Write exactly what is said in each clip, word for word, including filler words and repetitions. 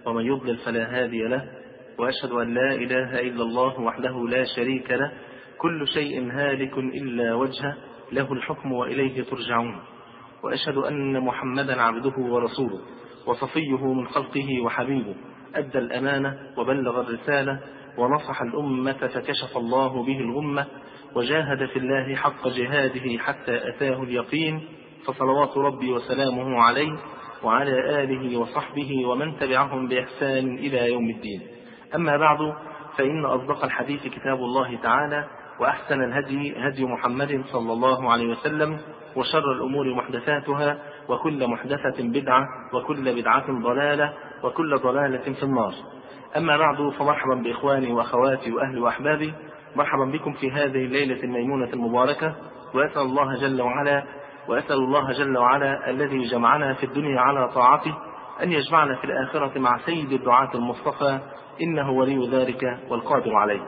ومن يضلل فلا هادي له، وأشهد أن لا إله إلا الله وحده لا شريك له، كل شيء هالك إلا وجهه، له الحكم وإليه ترجعون. وأشهد أن محمدا عبده ورسوله وصفيه من خلقه وحبيبه، أدى الأمانة وبلغ الرسالة ونصح الأمة فكشف الله به الغمة، وجاهد في الله حق جهاده حتى أتاه اليقين، فصلوات ربي وسلامه عليه وعلى آله وصحبه ومن تبعهم بإحسان إلى يوم الدين. أما بعد، فإن أصدق الحديث كتاب الله تعالى، وأحسن الهدي هدي محمد صلى الله عليه وسلم، وشر الأمور محدثاتها، وكل محدثة بدعة، وكل بدعة ضلالة، وكل ضلالة في النار. أما بعد، فمرحبا بإخواني وأخواتي وأهلي وأحبابي، مرحبا بكم في هذه الليلة الميمونة المباركة، وأسأل الله جل وعلا وأسأل الله جل وعلا الذي جمعنا في الدنيا على طاعته أن يجمعنا في الآخرة مع سيد الدعاة المصطفى، إنه ولي ذلك والقادر عليه.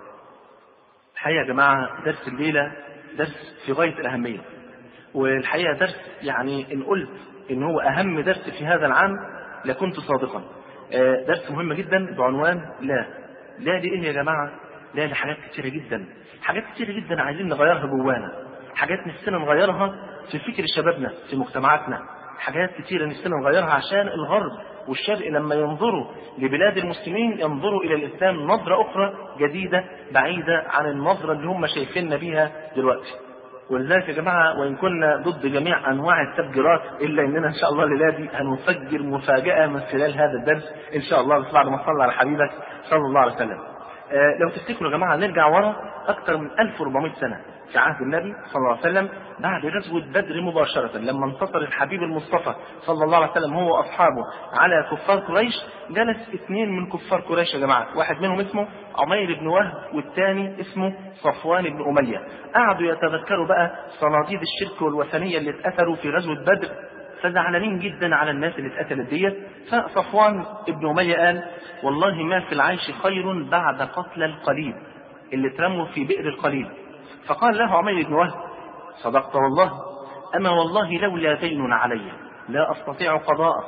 الحقيقة يا جماعة، درس الليلة درس في غاية الأهمية، والحقيقة درس يعني إن قلت إن هو أهم درس في هذا العام لكنت صادقا. درس مهم جدا بعنوان لا. لا دي إيه يا جماعة؟ لا دي حاجات كتيرة جدا، حاجات كتيرة جدا عايزين نغيرها جوانا، حاجات نفسنا نغيرها في فكر شبابنا في مجتمعاتنا، حاجات كتيرة نفسنا نغيرها عشان الغرب والشرق لما ينظروا لبلاد المسلمين ينظروا إلى الإسلام نظرة أخرى جديدة بعيدة عن النظرة اللي هم شايفيننا بيها دلوقتي. ولذلك يا جماعة، وإن كنا ضد جميع أنواع التفجيرات إلا إننا إن شاء الله الليلة دي هنفجر مفاجأة من خلال هذا الدرس إن شاء الله، بس بعد ما صلى على حبيبك صلى الله عليه وسلم. آه لو تفتكروا يا جماعة، نرجع ورا أكثر من ألف وأربعمائة سنة في عهد النبي صلى الله عليه وسلم، بعد غزوة بدر مباشرة، لما انتصر الحبيب المصطفى صلى الله عليه وسلم هو وأصحابه على كفار قريش، جلس اثنين من كفار قريش يا جماعة، واحد منهم اسمه عمير بن وهب والثاني اسمه صفوان بن أمية. قعدوا يتذكروا بقى صناديد الشرك والوثنية اللي اتأثروا في غزوة بدر، فزعلانين جدا على الناس اللي اتقتلت ديت. فصفوان بن أمية قال: والله ما في العيش خير بعد قتل القليل اللي اترموا في بئر القليل. فقال له عمير بن وهب: صدقت والله، أما والله لولا دين علي لا أستطيع قضاءه،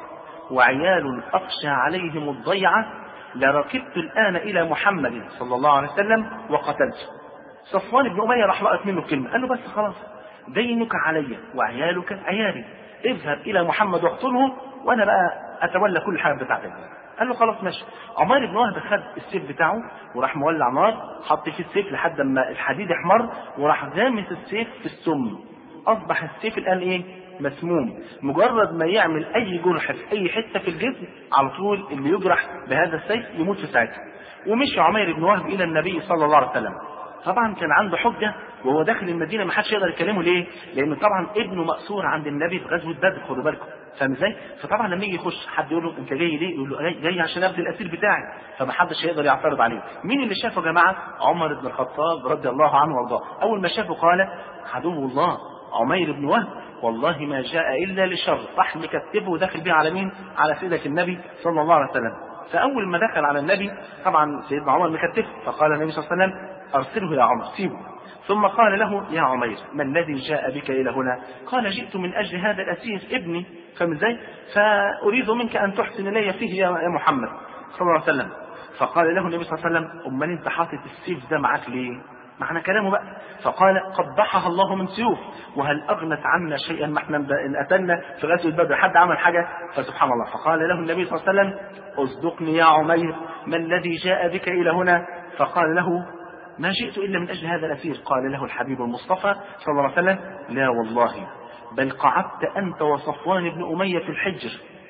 وعيال أخشى عليهم الضيعة، لركبت الآن إلى محمد صلى الله عليه وسلم وقتلته. صفوان بن أمية راح لقط منه كلمة، قال له: بس خلاص، دينك علي وعيالك عيالي، اذهب إلى محمد واقتله وأنا بقى أتولى كل حاجة بتاعتك. قال له: خلاص ماشي. عمير بن وهب خد السيف بتاعه وراح مولع نار، حط فيه السيف لحد ما الحديد احمر، وراح غامس السيف في السم. أصبح السيف الآن إيه؟ مسموم. مجرد ما يعمل أي جرح في أي حتة في الجسم، على طول اللي يجرح بهذا السيف يموت في ساعتها. ومشي عمير بن وهب إلى النبي صلى الله عليه وسلم. طبعا كان عنده حجة وهو داخل المدينة، ما حدش يقدر يكلمه. ليه؟ لأن طبعا ابنه مأسور عند النبي في غزوة بدر، خدوا بالكم، فاهم ازاي؟ فطبعا لما يجي يخش حد يقول له: انت جاي ليه؟ يقول له: جاي, جاي عشان ابني الاسير بتاعي. فما حدش هيقدر يعترض عليه. مين اللي شافه يا جماعه؟ عمر بن الخطاب رضي الله عنه وارضاه. اول ما شافه قال: عدو الله عمير بن وهب والله ما جاء الا لشر. راح مكتبه وداخل بيه على مين؟ على سيدك النبي صلى الله عليه وسلم. فاول ما دخل على النبي طبعا سيدنا عمر مكتبه، فقال النبي صلى الله عليه وسلم: ارسله يا عمر، سيبه. ثم قال له: يا عمير، ما الذي جاء بك إلى هنا؟ قال: جئت من أجل هذا الأسير ابني، فاهم ازاي؟ فأريد منك أن تحسن إلي فيه يا محمد صلى الله عليه وسلم. فقال له النبي صلى الله عليه وسلم: أمال أنت حاطط السيف ده معك ليه؟ معنى كلامه بقى. فقال: قبحها الله من سيوف، وهل أغنت عنا شيئا؟ ما احنا إن أتنا في غزوة بدر حد عمل حاجة؟ فسبحان الله. فقال له النبي صلى الله عليه وسلم: أصدقني يا عمير، ما الذي جاء بك إلى هنا؟ فقال له: ما جئت إلا من أجل هذا الأسير. قال له الحبيب المصطفى صلى الله عليه وسلم: لا والله، بل قعدت أنت وصفوان بن أمية في الحجر،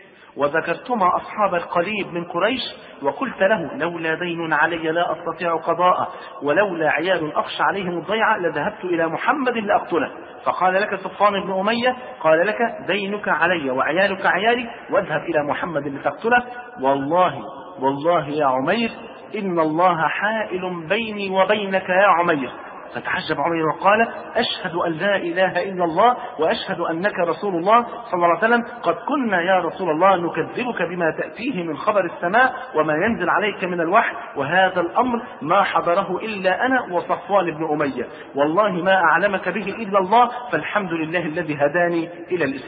وذكرتما أصحاب القليب من قريش، وقلت له: لولا دين علي لا أستطيع قضاءه، ولولا عيال أخشى عليهم الضيعة، لذهبت إلى محمد لأقتله. فقال لك صفوان بن أمية: قال لك دينك علي وعيالك عيالي، واذهب إلى محمد لتقتله. والله والله يا عمير، إن الله حائل بيني وبينك يا عمير. فتعجب عمير وقال: أشهد أن لا إله إلا الله وأشهد أنك رسول الله صلى الله عليه وسلم. قد كنا يا رسول الله نكذبك بما تأتيه من خبر السماء وما ينزل عليك من الوحي، وهذا الأمر ما حضره إلا أنا وصفوان بن أمية، والله ما أعلمك به إلا الله، فالحمد لله الذي هداني إلى الإسلام.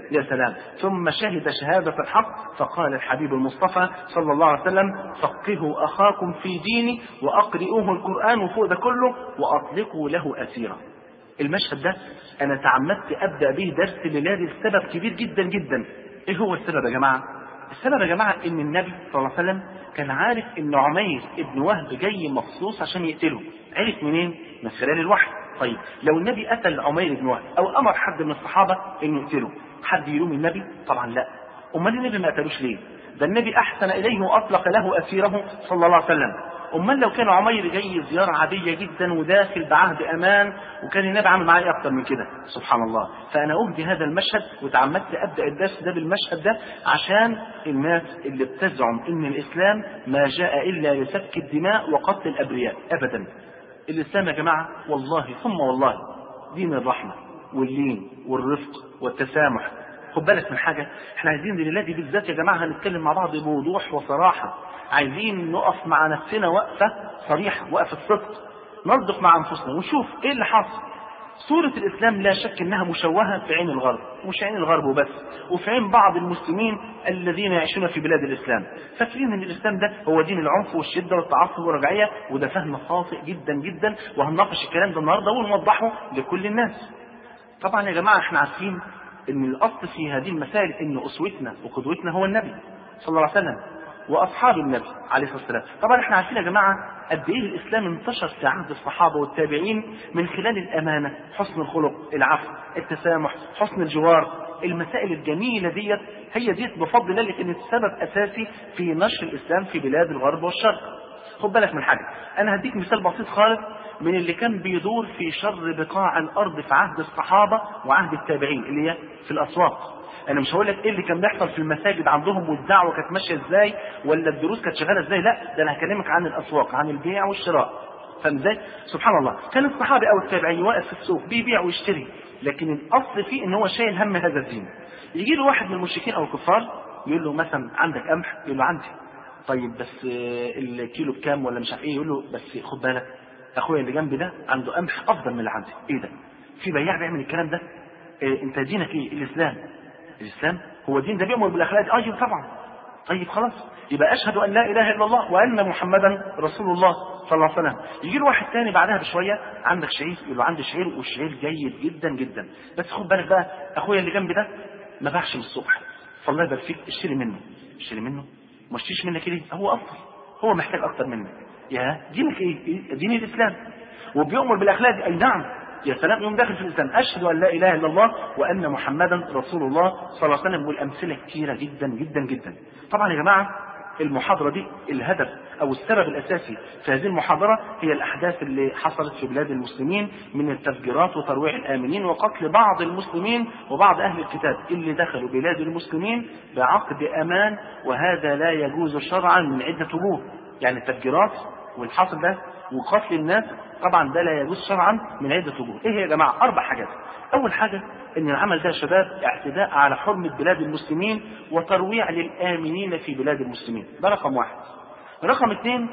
يا سلام. ثم شهد شهادة الحق فقال الحبيب المصطفى صلى الله عليه وسلم فقهوا أخاكم في ديني وأقرئوه القرآن وفوق ده كله وأطلقوا له أسيرا. المشهد ده أنا تعمدت أبدأ به درس الليلة لسبب كبير جدا جدا. إيه هو السبب يا جماعة؟ السبب يا جماعة إن النبي صلى الله عليه وسلم كان عارف إن عمير ابن وهب جاي مخصوص عشان يقتله. عرف منين؟ من خلال الوحي. طيب لو النبي قتل عمير بن وهب أو أمر حد من الصحابة إنه يقتله، حد يلوم النبي؟ طبعا لا. أمال النبي ما قتلوش ليه؟ ده النبي أحسن إليه وأطلق له أسيره صلى الله عليه وسلم. أمال لو كان عمير جاي زيارة عادية جدا وداخل بعهد أمان وكان النبي عامل معاه أكتر من كده؟ سبحان الله. فأنا أهدي هذا المشهد وتعمدت أبدأ الدرس ده بالمشهد ده عشان الناس اللي بتزعم إن الإسلام ما جاء إلا لسفك الدماء وقتل الأبرياء. أبدا. الإسلام يا جماعة والله ثم والله دين الرحمة واللين والرفق والتسامح. خد بالك من حاجة، احنا عايزين لله دي بالذات يا جماعة هنتكلم مع بعض بوضوح وصراحة. عايزين نقف مع نفسنا وقفة صريحة، وقفة صدق، نصدق مع أنفسنا ونشوف ايه اللي حاصل. صورة الإسلام لا شك انها مشوهة في عين الغرب، مش عين الغرب وبس، وفي عين بعض المسلمين الذين يعيشون في بلاد الإسلام. فاكرين ان الإسلام ده هو دين العنف والشدة والتعصب والرجعية، وده فهم خاطئ جدا جدا، وهنناقش الكلام ده النهارده ونوضحه لكل الناس. طبعا يا جماعة احنا عارفين ان الأصل في هذه المسائل ان أسوتنا وقدوتنا هو النبي صلى الله عليه وسلم واصحاب النبي عليه الصلاه والسلام. طبعا احنا عارفين يا جماعه قد ايه الاسلام انتشر في عهد الصحابه والتابعين من خلال الامانه، حسن الخلق، العفو، التسامح، حسن الجوار. المسائل الجميله ديت هي ديت بفضل الله اللي كانت سبب اساسي في نشر الاسلام في بلاد الغرب والشرق. خد بالك من حاجه، انا هديك مثال بسيط خالص من اللي كان بيدور في شر بقاع الارض في عهد الصحابه وعهد التابعين، اللي هي في الاسواق. انا مش هقول لك ايه اللي كان بيحصل في المساجد عندهم والدعوه كانت ماشيه ازاي ولا الدروس كانت شغاله ازاي، لا ده انا هكلمك عن الاسواق، عن البيع والشراء. فاهم ازاي؟ سبحان الله، كان الصحابي او التابعي واقف في السوق بيبيع ويشتري، لكن الاصل فيه ان هو شايل هم هذا الدين. يجي له واحد من المشركين او الكفار يقول له مثلا عندك قمح؟ يقول له عندي. طيب بس الكيلو بكام ولا مش عارف ايه؟ يقول له بس خد بالك اخويا اللي جنبي ده عنده قمح افضل من اللي عندي. ايه ده؟ في بياع بيعمل الكلام ده؟ إيه انت دينك ايه؟ الاسلام. الإسلام هو الدين ده بيأمر بالأخلاق دي؟ أيوه طبعا. طيب خلاص، يبقى أشهد أن لا إله إلا الله وأن محمدا رسول الله صلى الله عليه وسلم. يجي له واحد تاني بعدها بشوية عندك شعير؟ يقول له عندي شعير والشعير جيد جدا جدا، بس خد بالك بقى أخويا اللي جنبي ده ما باعش من الصبح، فالله يبارك فيك اشتري منه. اشتري منه؟ ما اشتريش منك ليه؟ هو أفضل، هو محتاج أكتر منك. يا دينك إيه؟ دين الإسلام وبيأمر بالأخلاق دي. أي نعم، يا سلام، يوم داخل في الإسلام أشهد أن لا إله إلا الله وأن محمدا رسول الله صلى الله عليه وسلم. والأمثلة كثيرة جدا جدا جدا. طبعا يا جماعة المحاضرة دي الهدف أو السبب الأساسي في هذه المحاضرة هي الأحداث اللي حصلت في بلاد المسلمين من التفجيرات وترويع الآمنين وقتل بعض المسلمين وبعض أهل الكتاب اللي دخلوا بلاد المسلمين بعقد أمان، وهذا لا يجوز شرعا من عدة وجوه. يعني التفجيرات والحصل ده وقتل الناس طبعا ده لا يجوز شرعا من عدة وجوه. ايه يا جماعة؟ اربع حاجات. اول حاجة ان العمل ده يا شباب اعتداء على حرمة بلاد المسلمين وترويع للآمنين في بلاد المسلمين، ده رقم واحد. رقم اثنين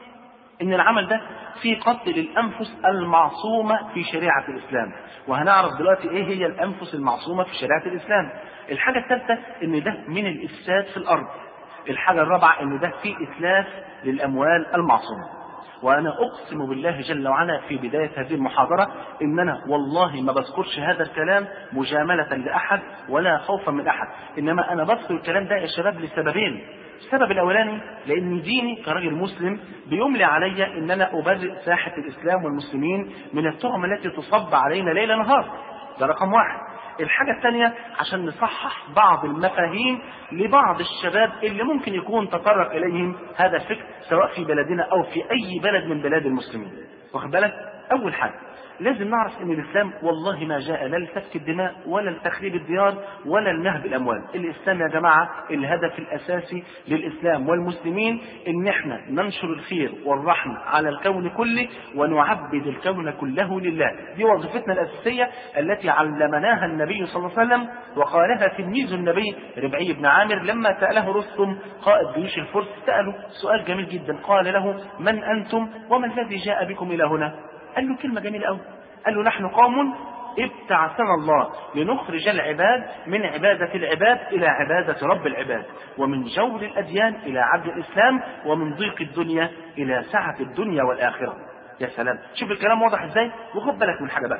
ان العمل ده في قتل الانفس المعصومة في شريعة الاسلام، وهنعرف دلوقتي ايه هي الانفس المعصومة في شريعة الاسلام. الحاجة الثالثة ان ده من الافساد في الارض. الحاجة الرابعة ان ده في اتلاف للاموال المعصومة. وأنا أقسم بالله جل وعلا في بداية هذه المحاضرة إن أنا والله ما بذكرش هذا الكلام مجاملة لأحد ولا خوفا من أحد، إنما أنا بذكر الكلام ده يا شباب لسببين. السبب الأولاني لأن ديني كراجل مسلم بيملي علي إن أنا أبرئ ساحة الإسلام والمسلمين من التهم التي تصب علينا ليل نهار، ده رقم واحد. الحاجة الثانية عشان نصحح بعض المفاهيم لبعض الشباب اللي ممكن يكون تطرق إليهم هذا الفكر سواء في بلدنا أو في أي بلد من بلاد المسلمين. واخد بالك؟ أول حاجة لازم نعرف ان الاسلام والله ما جاء لا لسفك الدماء ولا لتخريب الديار ولا لنهب الاموال. الاسلام يا جماعه الهدف الاساسي للاسلام والمسلمين ان احنا ننشر الخير والرحمه على الكون كله ونعبد الكون كله لله. دي وظيفتنا الاساسيه التي علمناها النبي صلى الله عليه وسلم، وقالها تلميذ النبي ربعي بن عامر لما ساله رستم قائد جيوش الفرس، ساله سؤال جميل جدا، قال له: من انتم وما الذي جاء بكم الى هنا؟ قال له كلمة جميلة قوي، قال له: نحن قوم ابتعثنا الله لنخرج العباد من عبادة العباد إلى عبادة رب العباد، ومن جور الأديان إلى عبد الإسلام، ومن ضيق الدنيا إلى سعة الدنيا والآخرة. يا سلام، شوف الكلام واضح إزاي. وخد بالك من حاجة بقى،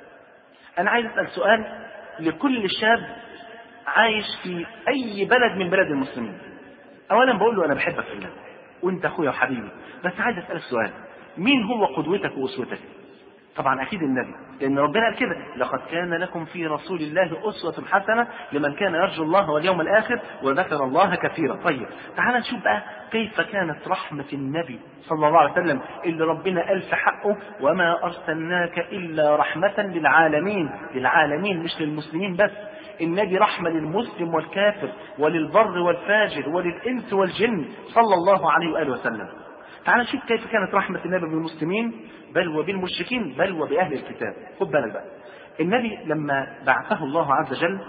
أنا عايز أسأل سؤال لكل شاب عايش في أي بلد من بلاد المسلمين. أولا بقول له أنا بحبك في الله وأنت أخويا وحبيبي، بس عايز أسألك سؤال، مين هو قدوتك وأسوتك؟ طبعا أكيد النبي، لأن ربنا قال كده: لقد كان لكم في رسول الله أسوة حسنة لمن كان يرجو الله واليوم الآخر وذكر الله كثيرا. طيب تعال نشوف بقى كيف كانت رحمة النبي صلى الله عليه وسلم اللي ربنا قال في حقه: وما أرسلناك إلا رحمة للعالمين. للعالمين مش للمسلمين بس، النبي رحمة للمسلم والكافر وللبر والفاجر وللإنس والجن صلى الله عليه وآله وسلم. تعال نشوف كيف كانت رحمة النبي بالمسلمين بل وبالمشركين بل وبأهل الكتاب. خد بالك بقى، النبي لما بعثه الله عز وجل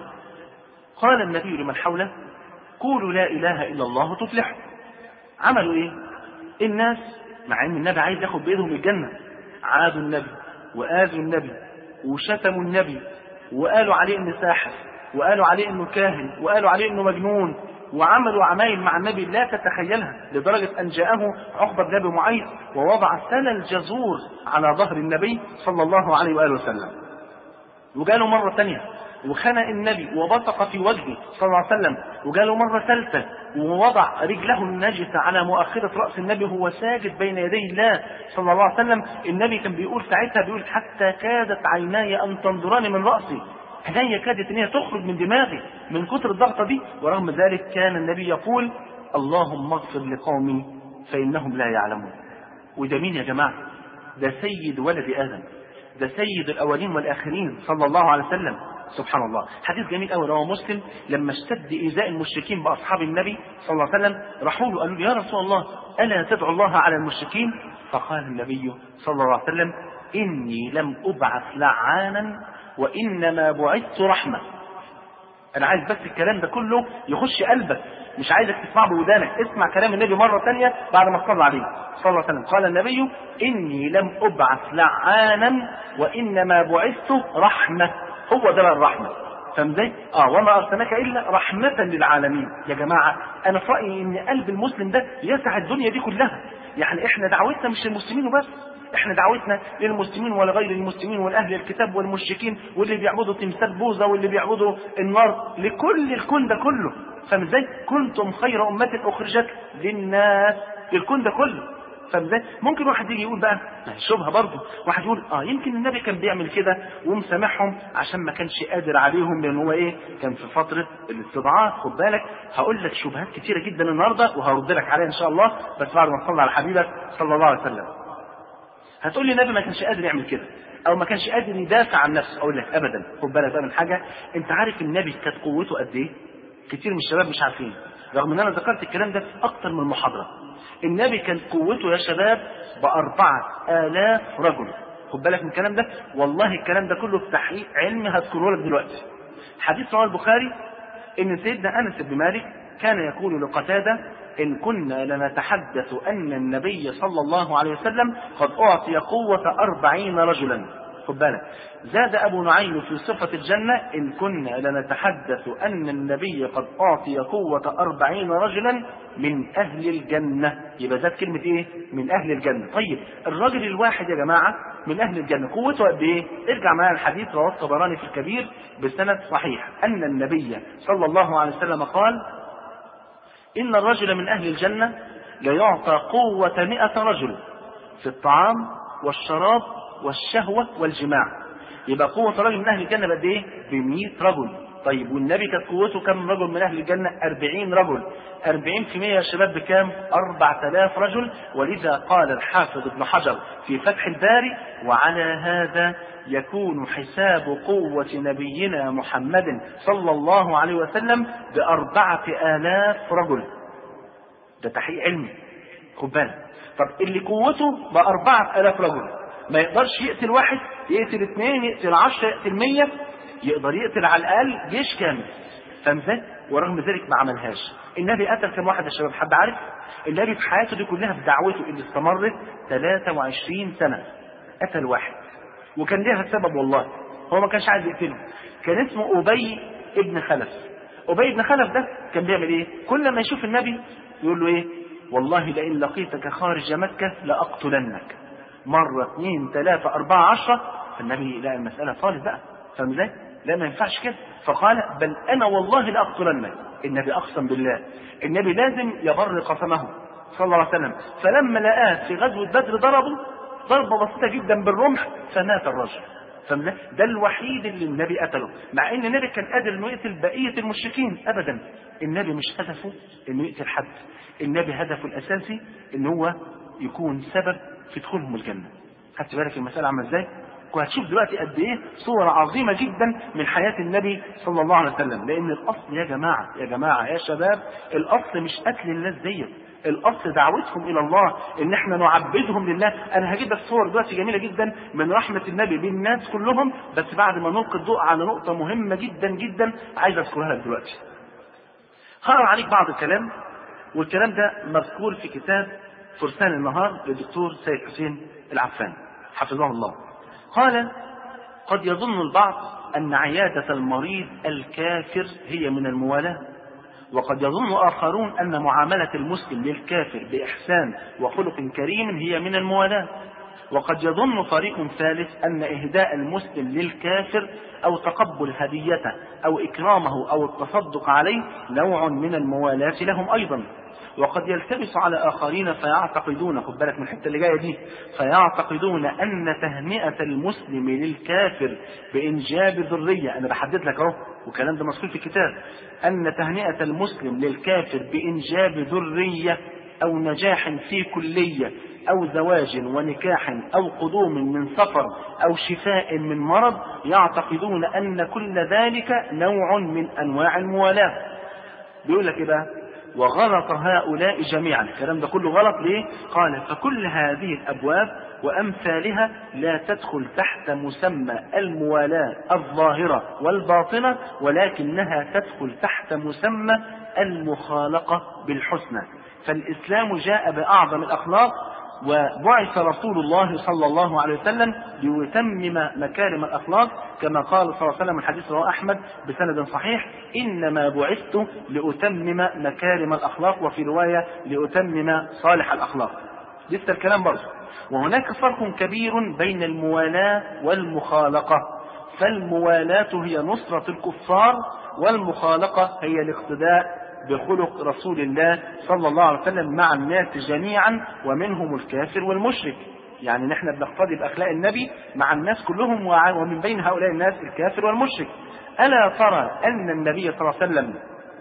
قال النبي لمن حوله: قولوا لا إله إلا الله تفلحوا. عملوا إيه؟ الناس مع أن النبي عايز ياخد بإيدهم الجنة عادوا النبي وآذوا النبي وشتموا النبي وقالوا عليه إنه ساحر وقالوا عليه إنه كاهن وقالوا عليه إنه مجنون، وعملوا عمايل مع النبي لا تتخيلها، لدرجة أن جاءه عقبة بن أبي معيط ووضع سل الجزور على ظهر النبي صلى الله عليه وآله وسلم. وقالوا مرة ثانية وخنق النبي وبصق في وجهه صلى الله عليه وسلم. وقالوا مرة ثالثة ووضع رجله النجسة على مؤخرة رأس النبي وهو ساجد بين يدي الله صلى الله عليه وسلم. النبي كان بيقول ساعتها، بيقول: حتى كادت عيناي أن تنظران من رأسي، عيني كادت ان هي تخرج من دماغي من كتر الضغطة دي. ورغم ذلك كان النبي يقول: اللهم اغفر لقومي فإنهم لا يعلمون. وده مين يا جماعة؟ ده سيد ولد آدم، ده سيد الأولين والآخرين صلى الله عليه وسلم. سبحان الله. حديث جميل قوي رواه مسلم، لما اشتد إيذاء المشركين بأصحاب النبي صلى الله عليه وسلم راحوا له قالوا: يا رسول الله ألا تدعو الله على المشركين؟ فقال النبي صلى الله عليه وسلم: إني لم أبعث لعانا وإنما بعثت رحمة. أنا عايز بس الكلام ده كله يخش قلبك، مش عايزك تسمع بودانك، اسمع كلام النبي مرة ثانية بعد ما صلى عليه صلى الله عليه وسلم. قال النبي: إني لم أبعث لعانا وإنما بعثت رحمة. هو ده بقى الرحمة، فاهم ازاي؟ اه وما أرسلناك إلا رحمة للعالمين. يا جماعة أنا في رأيي إن قلب المسلم ده يسع الدنيا دي كلها. يعني إحنا دعوتنا مش للمسلمين وبس، احنا دعوتنا للمسلمين ولغير المسلمين والاهل الكتاب والمشركين واللي بيعبدوا تمثال بوذا واللي بيعبدوا النار، لكل الكون ده كله. فاهم ازاي؟ كنتم خير امه اخرجت للناس، الكون ده كله. فاهم ازاي؟ ممكن واحد يجي يقول بقى شبهه برضه، واحد يقول اه يمكن النبي كان بيعمل كده ومسامحهم عشان ما كانش قادر عليهم، لان هو ايه كان في فتره الاستضعاف. خد بالك هقول لك شبهات كتيره جدا النهارده وهرد لك عليها ان شاء الله، بس بعد ما تصلي على حبيبك صلى الله عليه وسلم. هتقول لي النبي ما كانش قادر يعمل كده او ما كانش قادر يدافع عن نفسه. اقول لك ابدا. خد بالك بقى من حاجه، انت عارف النبي كانت قوته قد ايه؟ كتير من الشباب مش عارفين، رغم ان انا ذكرت الكلام ده في اكتر من محاضره. النبي كانت قوته يا شباب بأربعة آلاف رجل. خد بالك من الكلام ده، والله الكلام ده كله بتحقيق علمي هذكره لك دلوقتي. حديث رواه البخاري ان سيدنا انس بن مالك كان يقول لقتادة: إن كنا لنتحدث أن النبي صلى الله عليه وسلم قد أعطي قوة أربعين رجلا. خد بالك زاد أبو نعيم في صفة الجنة: إن كنا لنتحدث أن النبي قد أعطي قوة أربعين رجلا من أهل الجنة. يبقى زاد كلمة إيه؟ من أهل الجنة. طيب الرجل الواحد يا جماعة من أهل الجنة قوته قد إيه؟ ارجع معايا الحديث رواه الطبراني في الكبير بسند صحيح أن النبي صلى الله عليه وسلم قال: إن الرجل من أهل الجنة ليعطى قوة مئة رجل في الطعام والشراب والشهوة والجماع. يبقى قوة رجل من أهل الجنة بقد إيه؟ بمئة رجل. طيب والنبي كانت قوته كم رجل من أهل الجنة؟ أربعين رجل. أربعين في مئة يا شباب بكام؟ أربعة آلاف رجل. ولذا قال الحافظ ابن حجر في فتح الباري: وعلى هذا يكون حساب قوة نبينا محمد صلى الله عليه وسلم بأربعة آلاف رجل. ده تحقيق علمي. خد بالك. طب اللي قوته بأربعة آلاف رجل ما يقدرش يقتل واحد، يقتل اثنين، يقتل عشرة، يقتل مية، يقدر يقتل على الأقل جيش كامل. فاهم ازاي؟ ورغم ذلك ما عملهاش. النبي قتل كم واحد يا شباب؟ حد عارف؟ النبي في حياته دي كلها في دعوته اللي استمرت ثلاثة وعشرين سنة قتل واحد، وكان ليها سبب والله. هو ما كانش عايز يقتله. كان اسمه أبي ابن خلف. أبي ابن خلف ده كان بيعمل ايه؟ كل ما يشوف النبي يقول له ايه؟ والله لئن لقيتك خارج مكة لأقتلنك. مرة اثنين ثلاثة أربعة عشرة. فالنبي لقى المسألة طالب بقى، فاهم ازاي؟ لا ما ينفعش كده، فقال بل أنا والله لأقتلنك. النبي أقسم بالله، النبي لازم يبر قسمه صلى الله عليه وسلم. فلما لقاه في غزوة بدر ضربه ضربة بسيطة جدا بالرمح فمات الرجل. ده الوحيد اللي النبي قتله، مع ان النبي كان قادر انه يقتل بقية المشركين. ابدا، النبي مش هدفه انه يقتل حد، النبي هدفه الاساسي ان هو يكون سبب في دخولهم الجنة. خدت بالك المسألة عامله ازاي؟ وهتشوف دلوقتي قد ايه صورة عظيمة جدا من حياة النبي صلى الله عليه وسلم. لان الاصل يا جماعة يا جماعة يا شباب، الاصل مش قتل الناس ديت، الاصل دعوتهم الى الله، ان احنا نعبدهم لله. انا هجيب لك صور دلوقتي جميلة جدا من رحمة النبي بالناس كلهم، بس بعد ما نلقي الضوء على نقطة مهمة جدا جدا عايز اذكرها لك دلوقتي. هقرا عليك بعض الكلام، والكلام ده مذكور في كتاب فرسان النهار للدكتور سيد حسين العفان حفظه الله. قال: قد يظن البعض أن عيادة المريض الكافر هي من الموالاة، وقد يظن آخرون أن معاملة المسلم للكافر بإحسان وخلق كريم هي من الموالاة، وقد يظن فريق ثالث أن إهداء المسلم للكافر أو تقبل هديته أو إكرامه أو التصدق عليه نوع من الموالاة لهم أيضا. وقد يلتبس على آخرين فيعتقدون، خد بالك من الحتة اللي جاية دي، فيعتقدون أن تهنئة المسلم للكافر بإنجاب ذرية، أنا بحدد لك أهو وكلام ده مذكور في الكتاب، أن تهنئة المسلم للكافر بإنجاب ذرية أو نجاح في كلية أو زواج ونكاح أو قدوم من سفر أو شفاء من مرض، يعتقدون أن كل ذلك نوع من أنواع الموالاة. بيقول لك إيه بقى؟ وغلط هؤلاء جميعا. الكلام ده كله غلط ليه؟ قال: فكل هذه الأبواب وأمثالها لا تدخل تحت مسمى الموالاة الظاهرة والباطنة، ولكنها تدخل تحت مسمى المخالقة بالحسنى. فالإسلام جاء بأعظم الأخلاق، وبعث رسول الله صلى الله عليه وسلم ليتمم مكارم الأخلاق، كما قال صلى الله عليه وسلم الحديث رواه أحمد بسند صحيح: إنما بعثت لأتمم مكارم الأخلاق، وفي رواية لأتمم صالح الأخلاق. لسه الكلام برضه. وهناك فرق كبير بين الموالاة والمخالقة، فالموالاة هي نصرة الكفار، والمخالقة هي الاقتداء بخلق رسول الله صلى الله عليه وسلم مع الناس جميعا، ومنهم الكافر والمشرك. يعني نحن بنقتدي بأخلاق النبي مع الناس كلهم، ومن بين هؤلاء الناس الكافر والمشرك. ألا ترى أن النبي صلى الله عليه وسلم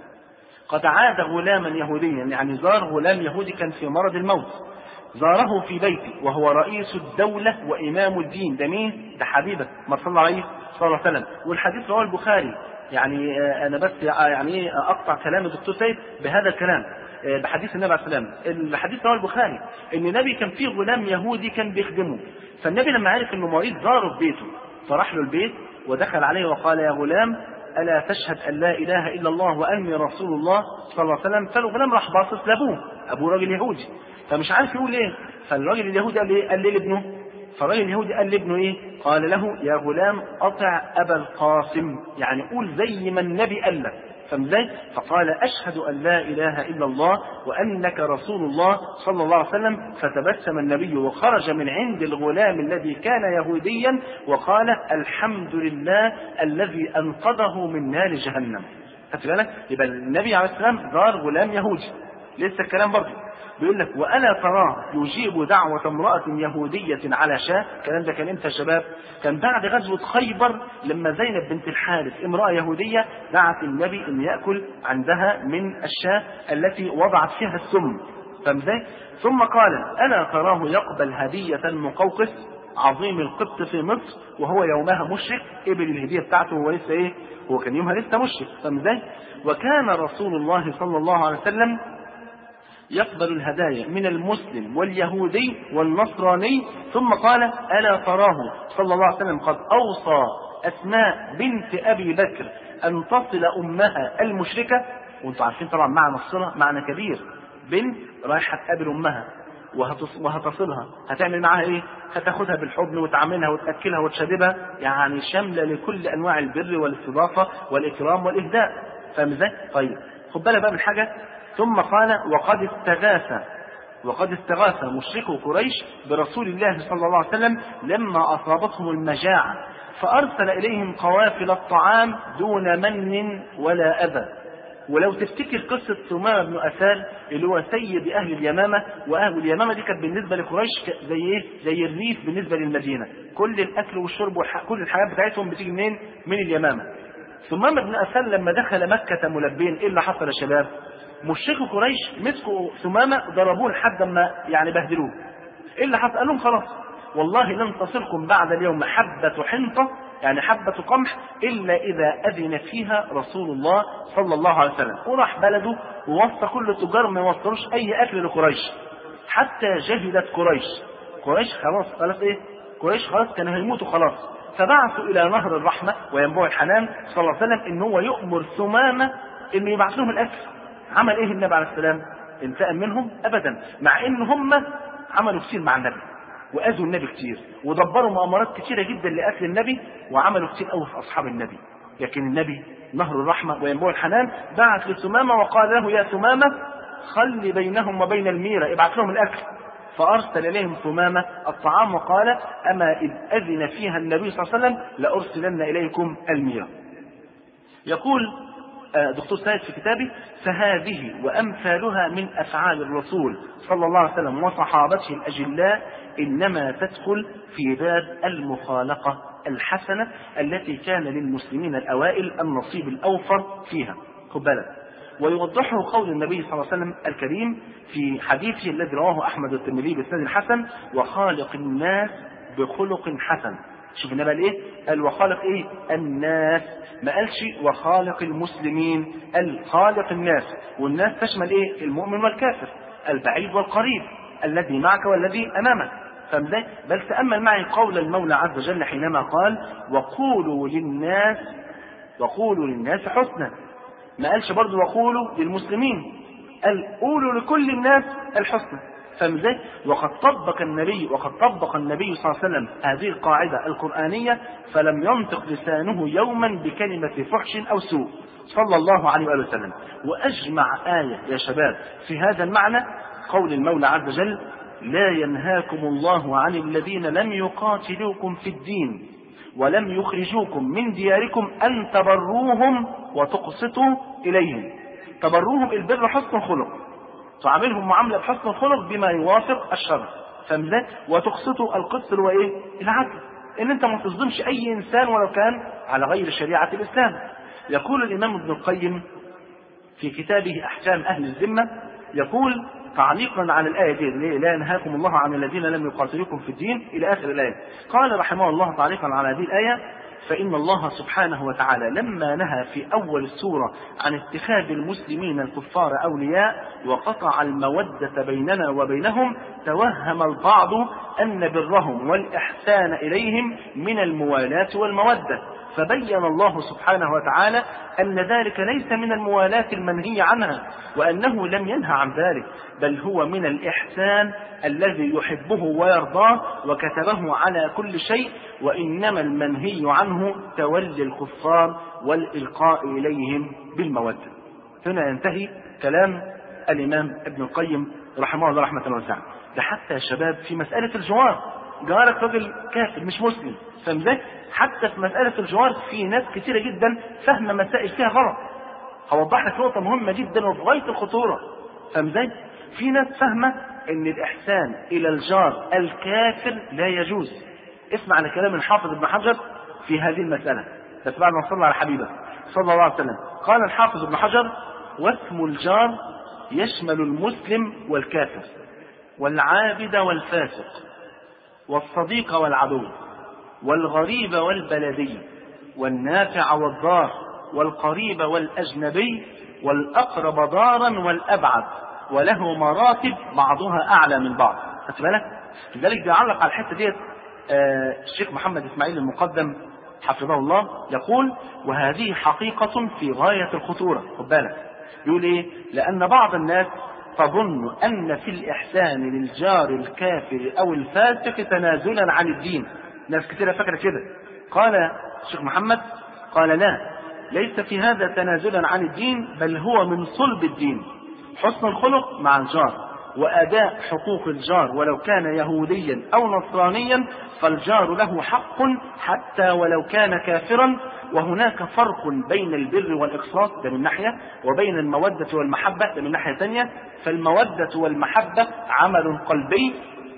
قد عاد غلاما يهوديا، يعني زار غلام يهودي كان في مرض الموت، زاره في بيته وهو رئيس الدولة وإمام الدين. ده مين؟ ده حبيبه ما صلى الله عليه صلى الله عليه وسلم. والحديث رواه البخاري. يعني أنا بس يعني أقطع كلام الدكتور سيد بهذا الكلام بحديث النبي عليه السلام. الحديث رواه البخاري إن النبي كان فيه غلام يهودي كان بيخدمه، فالنبي لما عرف إنه مريض زاره في بيته، فراح له البيت ودخل عليه وقال: يا غلام، ألا تشهد أن لا إله إلا الله وأني رسول الله صلى الله عليه وسلم؟ فالغلام راح باصص لأبوه، أبوه راجل يهودي فمش عارف يقول إيه. فالراجل اليهودي قال إيه؟ قال ليه لابنه؟ فالراجل اليهودي قال لابنه إيه؟ قال له: يا غلام، أطع أبا القاسم، يعني قول زي ما النبي قال لك. فمزاي؟ فقال: أشهد أن لا إله إلا الله وأنك رسول الله صلى الله عليه وسلم. فتبسم النبي وخرج من عند الغلام الذي كان يهوديا وقال: الحمد لله الذي أنقذه من نار جهنم. خدت بالك؟ يبقى النبي عليه السلام زار غلام يهودي. لسه الكلام برضه بيقول لك: وألا تراه يجيب دعوة امرأة يهودية على شاة. الكلام ده كان امتى يا شباب؟ كان بعد غزوة خيبر، لما زينب بنت الحارث امرأة يهودية دعت النبي ان يأكل عندها من الشاة التي وضعت فيها السم. فمزاي؟ ثم قال: ألا تراه يقبل هدية المقوقس عظيم القبط في مصر وهو يومها مشرك؟ قبل الهدية بتاعته هو لسه ايه؟ هو كان يومها لسه مشرك. فمزاي؟ وكان رسول الله صلى الله عليه وسلم يقبل الهدايا من المسلم واليهودي والنصراني. ثم قال: ألا تراه صلى الله عليه وسلم قد أوصى أسماء بنت أبي بكر أن تصل أمها المشركة؟ وانتم عارفين طبعا معنى الصلة معنى كبير. بنت رايحة تقابل أمها وهتصلها، هتعمل معاها ايه؟ هتاخدها بالحضن وتعاملها وتاكلها وتشربها، يعني شامله لكل انواع البر والاستضافه والاكرام والاهداء. فاهم ازاي؟ طيب خد بالك بقى من حاجه. ثم قال وقد استغاث وقد استغاث مشركو قريش برسول الله صلى الله عليه وسلم لما اصابتهم المجاعه، فارسل اليهم قوافل الطعام دون من ولا اذى. ولو تفتكر قصة ثمامة بن أثال اللي هو سيد أهل اليمامة، وأهل اليمامة دي كانت بالنسبة لقريش زي إيه؟ زي الريف بالنسبة للمدينة، كل الأكل والشرب وكل الحياة بتاعتهم بتيجي منين؟ من اليمامة. ثمامة بن أثال لما دخل مكة ملبين إيه اللي حصل يا شباب؟ مشركوا قريش مسكوا ثمامة ضربوه لحد ما يعني بهدلوه. إيه اللي حصل؟ قال لهم خلاص والله لن تصلكم بعد اليوم حبة حنطة، يعني حبة قمح، إلا إذا أذن فيها رسول الله صلى الله عليه وسلم. وراح بلده ووصى كل التجار ما يوصلوش أي أكل لقريش، حتى جهدت قريش. قريش خلاص خلاص إيه؟ قريش خلاص كانوا هيموتوا خلاص. فبعثوا إلى نهر الرحمة وينبوع الحنان صلى الله عليه وسلم إن هو يؤمر ثمامة إن يبعث لهم الأكل. عمل إيه النبي عليه السلام؟ انتقم منهم؟ أبدا، مع إن هم عملوا كتير مع النبي وأذوا النبي كتير ودبروا مؤامرات كتيرة جدا لقتل النبي وعملوا كتير قوي في أصحاب النبي. لكن النبي نهر الرحمة وينبوع الحنان بعث لثمامة وقال له يا ثمامة خلي بينهم وبين الميرة، ابعث لهم الأكل. فأرسل إليهم ثمامة الطعام وقال أما إذ أذن فيها النبي صلى الله عليه وسلم لأرسلن إليكم الميرة. يقول دكتور سيد في كتابه فهذه وأمثالها من أفعال الرسول صلى الله عليه وسلم وصحابته الأجلاء إنما تدخل في باب المخالقة الحسنة التي كان للمسلمين الأوائل النصيب الأوفر فيها. خد بالك. ويوضحه قول النبي صلى الله عليه وسلم الكريم في حديثه الذي رواه أحمد الترمذي بإسناد الحسن وخالق الناس بخلق حسن. شوف النبي قال ايه؟ قال وخالق ايه؟ الناس، ما قالش وخالق المسلمين، قال خالق الناس، والناس تشمل ايه؟ المؤمن والكافر، البعيد والقريب، الذي معك والذي امامك. فمزاي؟ بل تأمل معي قول المولى عز وجل حينما قال وقولوا للناس وقولوا للناس حسنا. ما قالش برضو وقولوا للمسلمين، قال قولوا لكل الناس الحسنى. فمزاي؟ وقد طبق النبي وقد طبق النبي صلى الله عليه وسلم هذه القاعدة القرآنية فلم ينطق لسانه يوما بكلمة فحش أو سوء صلى الله عليه وآله وسلم. وأجمع آية يا شباب في هذا المعنى قول المولى عز وجل لا ينهاكم الله عن الذين لم يقاتلوكم في الدين ولم يخرجوكم من دياركم أن تبروهم وتقسطوا إليهم. تبروهم البر حسن الخلق، تعاملهم معاملة بحسن الخلق بما يوافق الشرع. فمزاج وتقسطوا القسط اللي هو ايه؟ العدل، ان انت ما تظلمش اي انسان ولو كان على غير شريعة الاسلام. يقول الامام ابن القيم في كتابه احكام اهل الذمة يقول تعليقا على الآية دي لا ينهاكم الله عن الذين لم يقاتلوكم في الدين إلى آخر الآية، قال رحمه الله تعليقا على هذه الآية فإن الله سبحانه وتعالى لما نهى في أول السورة عن اتخاذ المسلمين الكفار أولياء وقطع المودة بيننا وبينهم توهم البعض أن برهم والإحسان إليهم من الموالاة والمودة، فبين الله سبحانه وتعالى أن ذلك ليس من الموالاة المنهي عنها وأنه لم ينهى عن ذلك، بل هو من الإحسان الذي يحبه ويرضاه وكتبه على كل شيء، وإنما المنهي عنه تولي الكفار والإلقاء إليهم بالمودة. هنا ينتهي كلام الإمام ابن القيم رحمه الله رحمة واسعة. ده حتى يا شباب في مسألة الجوار، جارك راجل كافر مش مسلم، فمزاج حتى في مسألة الجوار في ناس كثيرة جدا فهم مسائل فيها غلط. هوضح لك نقطة مهمة جدا وفي غاية الخطورة. فمزاج في ناس فهمة ان الإحسان إلى الجار الكافر لا يجوز. اسمع على كلام الحافظ ابن حجر في هذه المسألة، بس بعد ما صلى على حبيبه صلى الله عليه وسلم. قال الحافظ ابن حجر واسم الجار يشمل المسلم والكافر والعابد والفاسق والصديق والعدو والغريب والبلدي والنافع والضار والقريب والأجنبي والأقرب دارا والأبعد، وله مراتب بعضها أعلى من بعض. خدت بالك؟ لذلك بيعلق على الحتة ديت آه الشيخ محمد إسماعيل المقدم حفظه الله يقول وهذه حقيقة في غاية الخطورة. خد بالك، يقول إيه؟ لأن بعض الناس تظن أن في الإحسان للجار الكافر أو الفاسق تنازلا عن الدين. ناس كثيرة فكرة كده. قال الشيخ محمد قال لا، ليس في هذا تنازلا عن الدين، بل هو من صلب الدين. حسن الخلق مع الجار وأداء حقوق الجار ولو كان يهوديا أو نصرانيا، فالجار له حق حتى ولو كان كافرا. وهناك فرق بين البر والإقساط، ده من ناحية، وبين المودة والمحبة، ده من ناحية ثانية. فالمودة والمحبة عمل قلبي،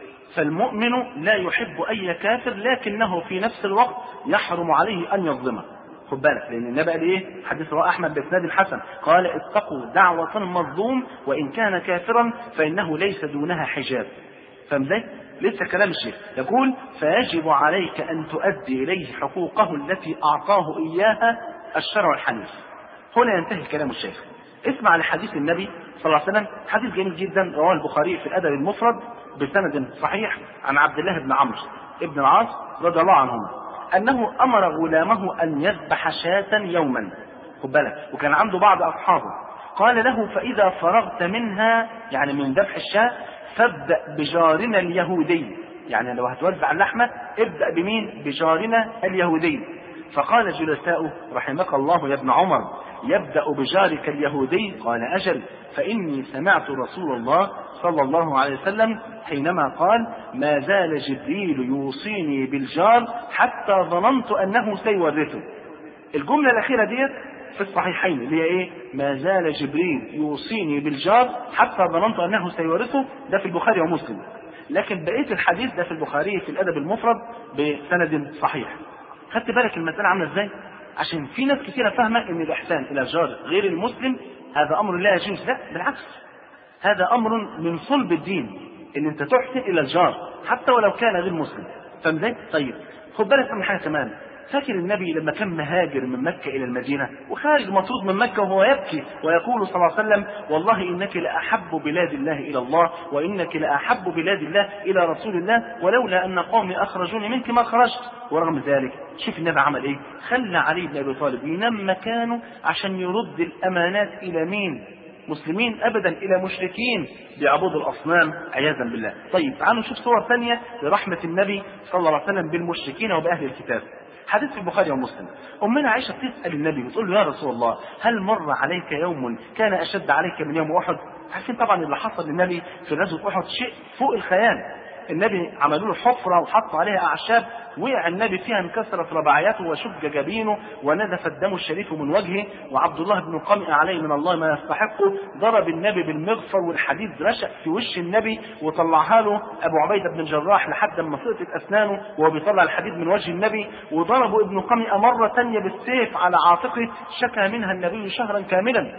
فالمؤمن لا يحب أي كافر، لكنه في نفس الوقت يحرم عليه أن يظلمه. خد بالك، لأن النبي قال إيه؟ حديث رواه أحمد بإسناد الحسن، قال اتقوا دعوة المظلوم وإن كان كافرا فإنه ليس دونها حجاب. فاهم ازاي؟ لسه كلام الشيخ يقول: فيجب عليك أن تؤدي إليه حقوقه التي أعطاه إياها الشرع الحنيف. هنا ينتهي كلام الشيخ. اسمع لحديث النبي صلى الله عليه وسلم، حديث جميل جدا رواه البخاري في الأدب المفرد بسند صحيح عن عبد الله بن عمرو بن العاص رضي الله عنهما أنه أمر غلامه أن يذبح شاة يوما. خد بالك، وكان عنده بعض أصحابه، قال له: فإذا فرغت منها، يعني من ذبح الشاة، فابدأ بجارنا اليهودي، يعني لو هتوزع اللحمة ابدأ بمين؟ بجارنا اليهودي. فقال جلساؤه: رحمك الله يا ابن عمر، يبدأ بجارك اليهودي؟ قال: أجل، فإني سمعت رسول الله صلى الله عليه وسلم حينما قال: ما زال جبريل يوصيني بالجار حتى ظننت أنه سيورثه. الجملة الأخيرة ديت في الصحيحين اللي هي إيه؟ ما زال جبريل يوصيني بالجار حتى ظننت أنه سيورثه، ده في البخاري ومسلم. لكن بقية الحديث ده في البخاري في الأدب المفرد بسند صحيح. خدت بالك المسألة عاملة إزاي؟ عشان في ناس كثيرة فاهمة إن الإحسان إلى الجار غير المسلم هذا أمر لا يجوز. لا، بالعكس، هذا أمر من صلب الدين، إن أنت تحسن إلى الجار حتى ولو كان غير مسلم. فاهم ازاي؟ طيب خد بالك من حاجة كمان. فاكر النبي لما كان مهاجر من مكة إلى المدينة وخارج مطرود من مكة وهو يبكي ويقول صلى الله عليه وسلم: والله إنك لأحب بلاد الله إلى الله، وإنك لأحب بلاد الله إلى رسول الله، ولولا أن قومي أخرجوني منك ما خرجت. ورغم ذلك شوف النبي عمل إيه؟ خلى علي بن أبي طالب ينام مكانه عشان يرد الأمانات إلى مين؟ مسلمين؟ أبدا، إلى مشركين بيعبدوا الأصنام عياذا بالله. طيب تعالوا نشوف صور ثانية لرحمة النبي صلى الله عليه وسلم بالمشركين وبأهل الكتاب. حديث في البخاري ومسلم، أمنا عائشة تسأل النبي وتقول له: يا رسول الله، هل مر عليك يوم كان أشد عليك من يوم أحد؟ عارفين طبعا اللي حصل للنبي في غزوة أحد شيء فوق الخيال. النبي عملوا له حفرة وحطوا عليها أعشاب، وقع النبي فيها، انكسرت رباعياته وشج جبينه ونزف الدم الشريف من وجهه، وعبد الله بن قمئ عليه من الله ما يستحقه ضرب النبي بالمغفر، والحديد رشق في وش النبي وطلعها له أبو عبيدة بن الجراح لحد ما سقطت أسنانه وهو بيطلع الحديد من وجه النبي، وضربوا ابن قمئ مرة ثانية بالسيف على عاتقه شكى منها النبي شهرا كاملا.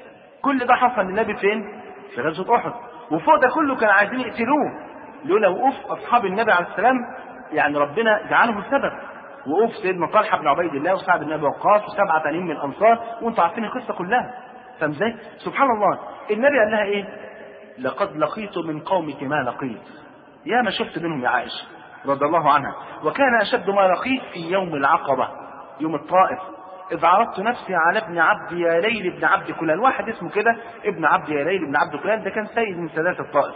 كل ده حصل للنبي فين؟ في غزوة أحد. وفوق ده كله كانوا عايزين يقتلوه، لولا وقوف أصحاب النبي عليه السلام، يعني ربنا جعله السبب. وقوف سيدنا طلحة بن عبيد الله وسعد بن أبي وقاص وسبعة تانيين من الأنصار، وأنتوا عارفين القصة كلها. فاهم ازاي؟ سبحان الله. النبي قال لها إيه؟ لقد لقيت من قومك ما لقيت. يا ما شفت منهم يا عائشة رضي الله عنها. وكان أشد ما لقيت في يوم العقبة، يوم الطائف، إذ عرضت نفسي على ابن عبد يا ليل ابن عبد كلال. واحد اسمه كده ابن عبد يا ليل ابن عبد كلال، ده كان سيد من سادات الطائف.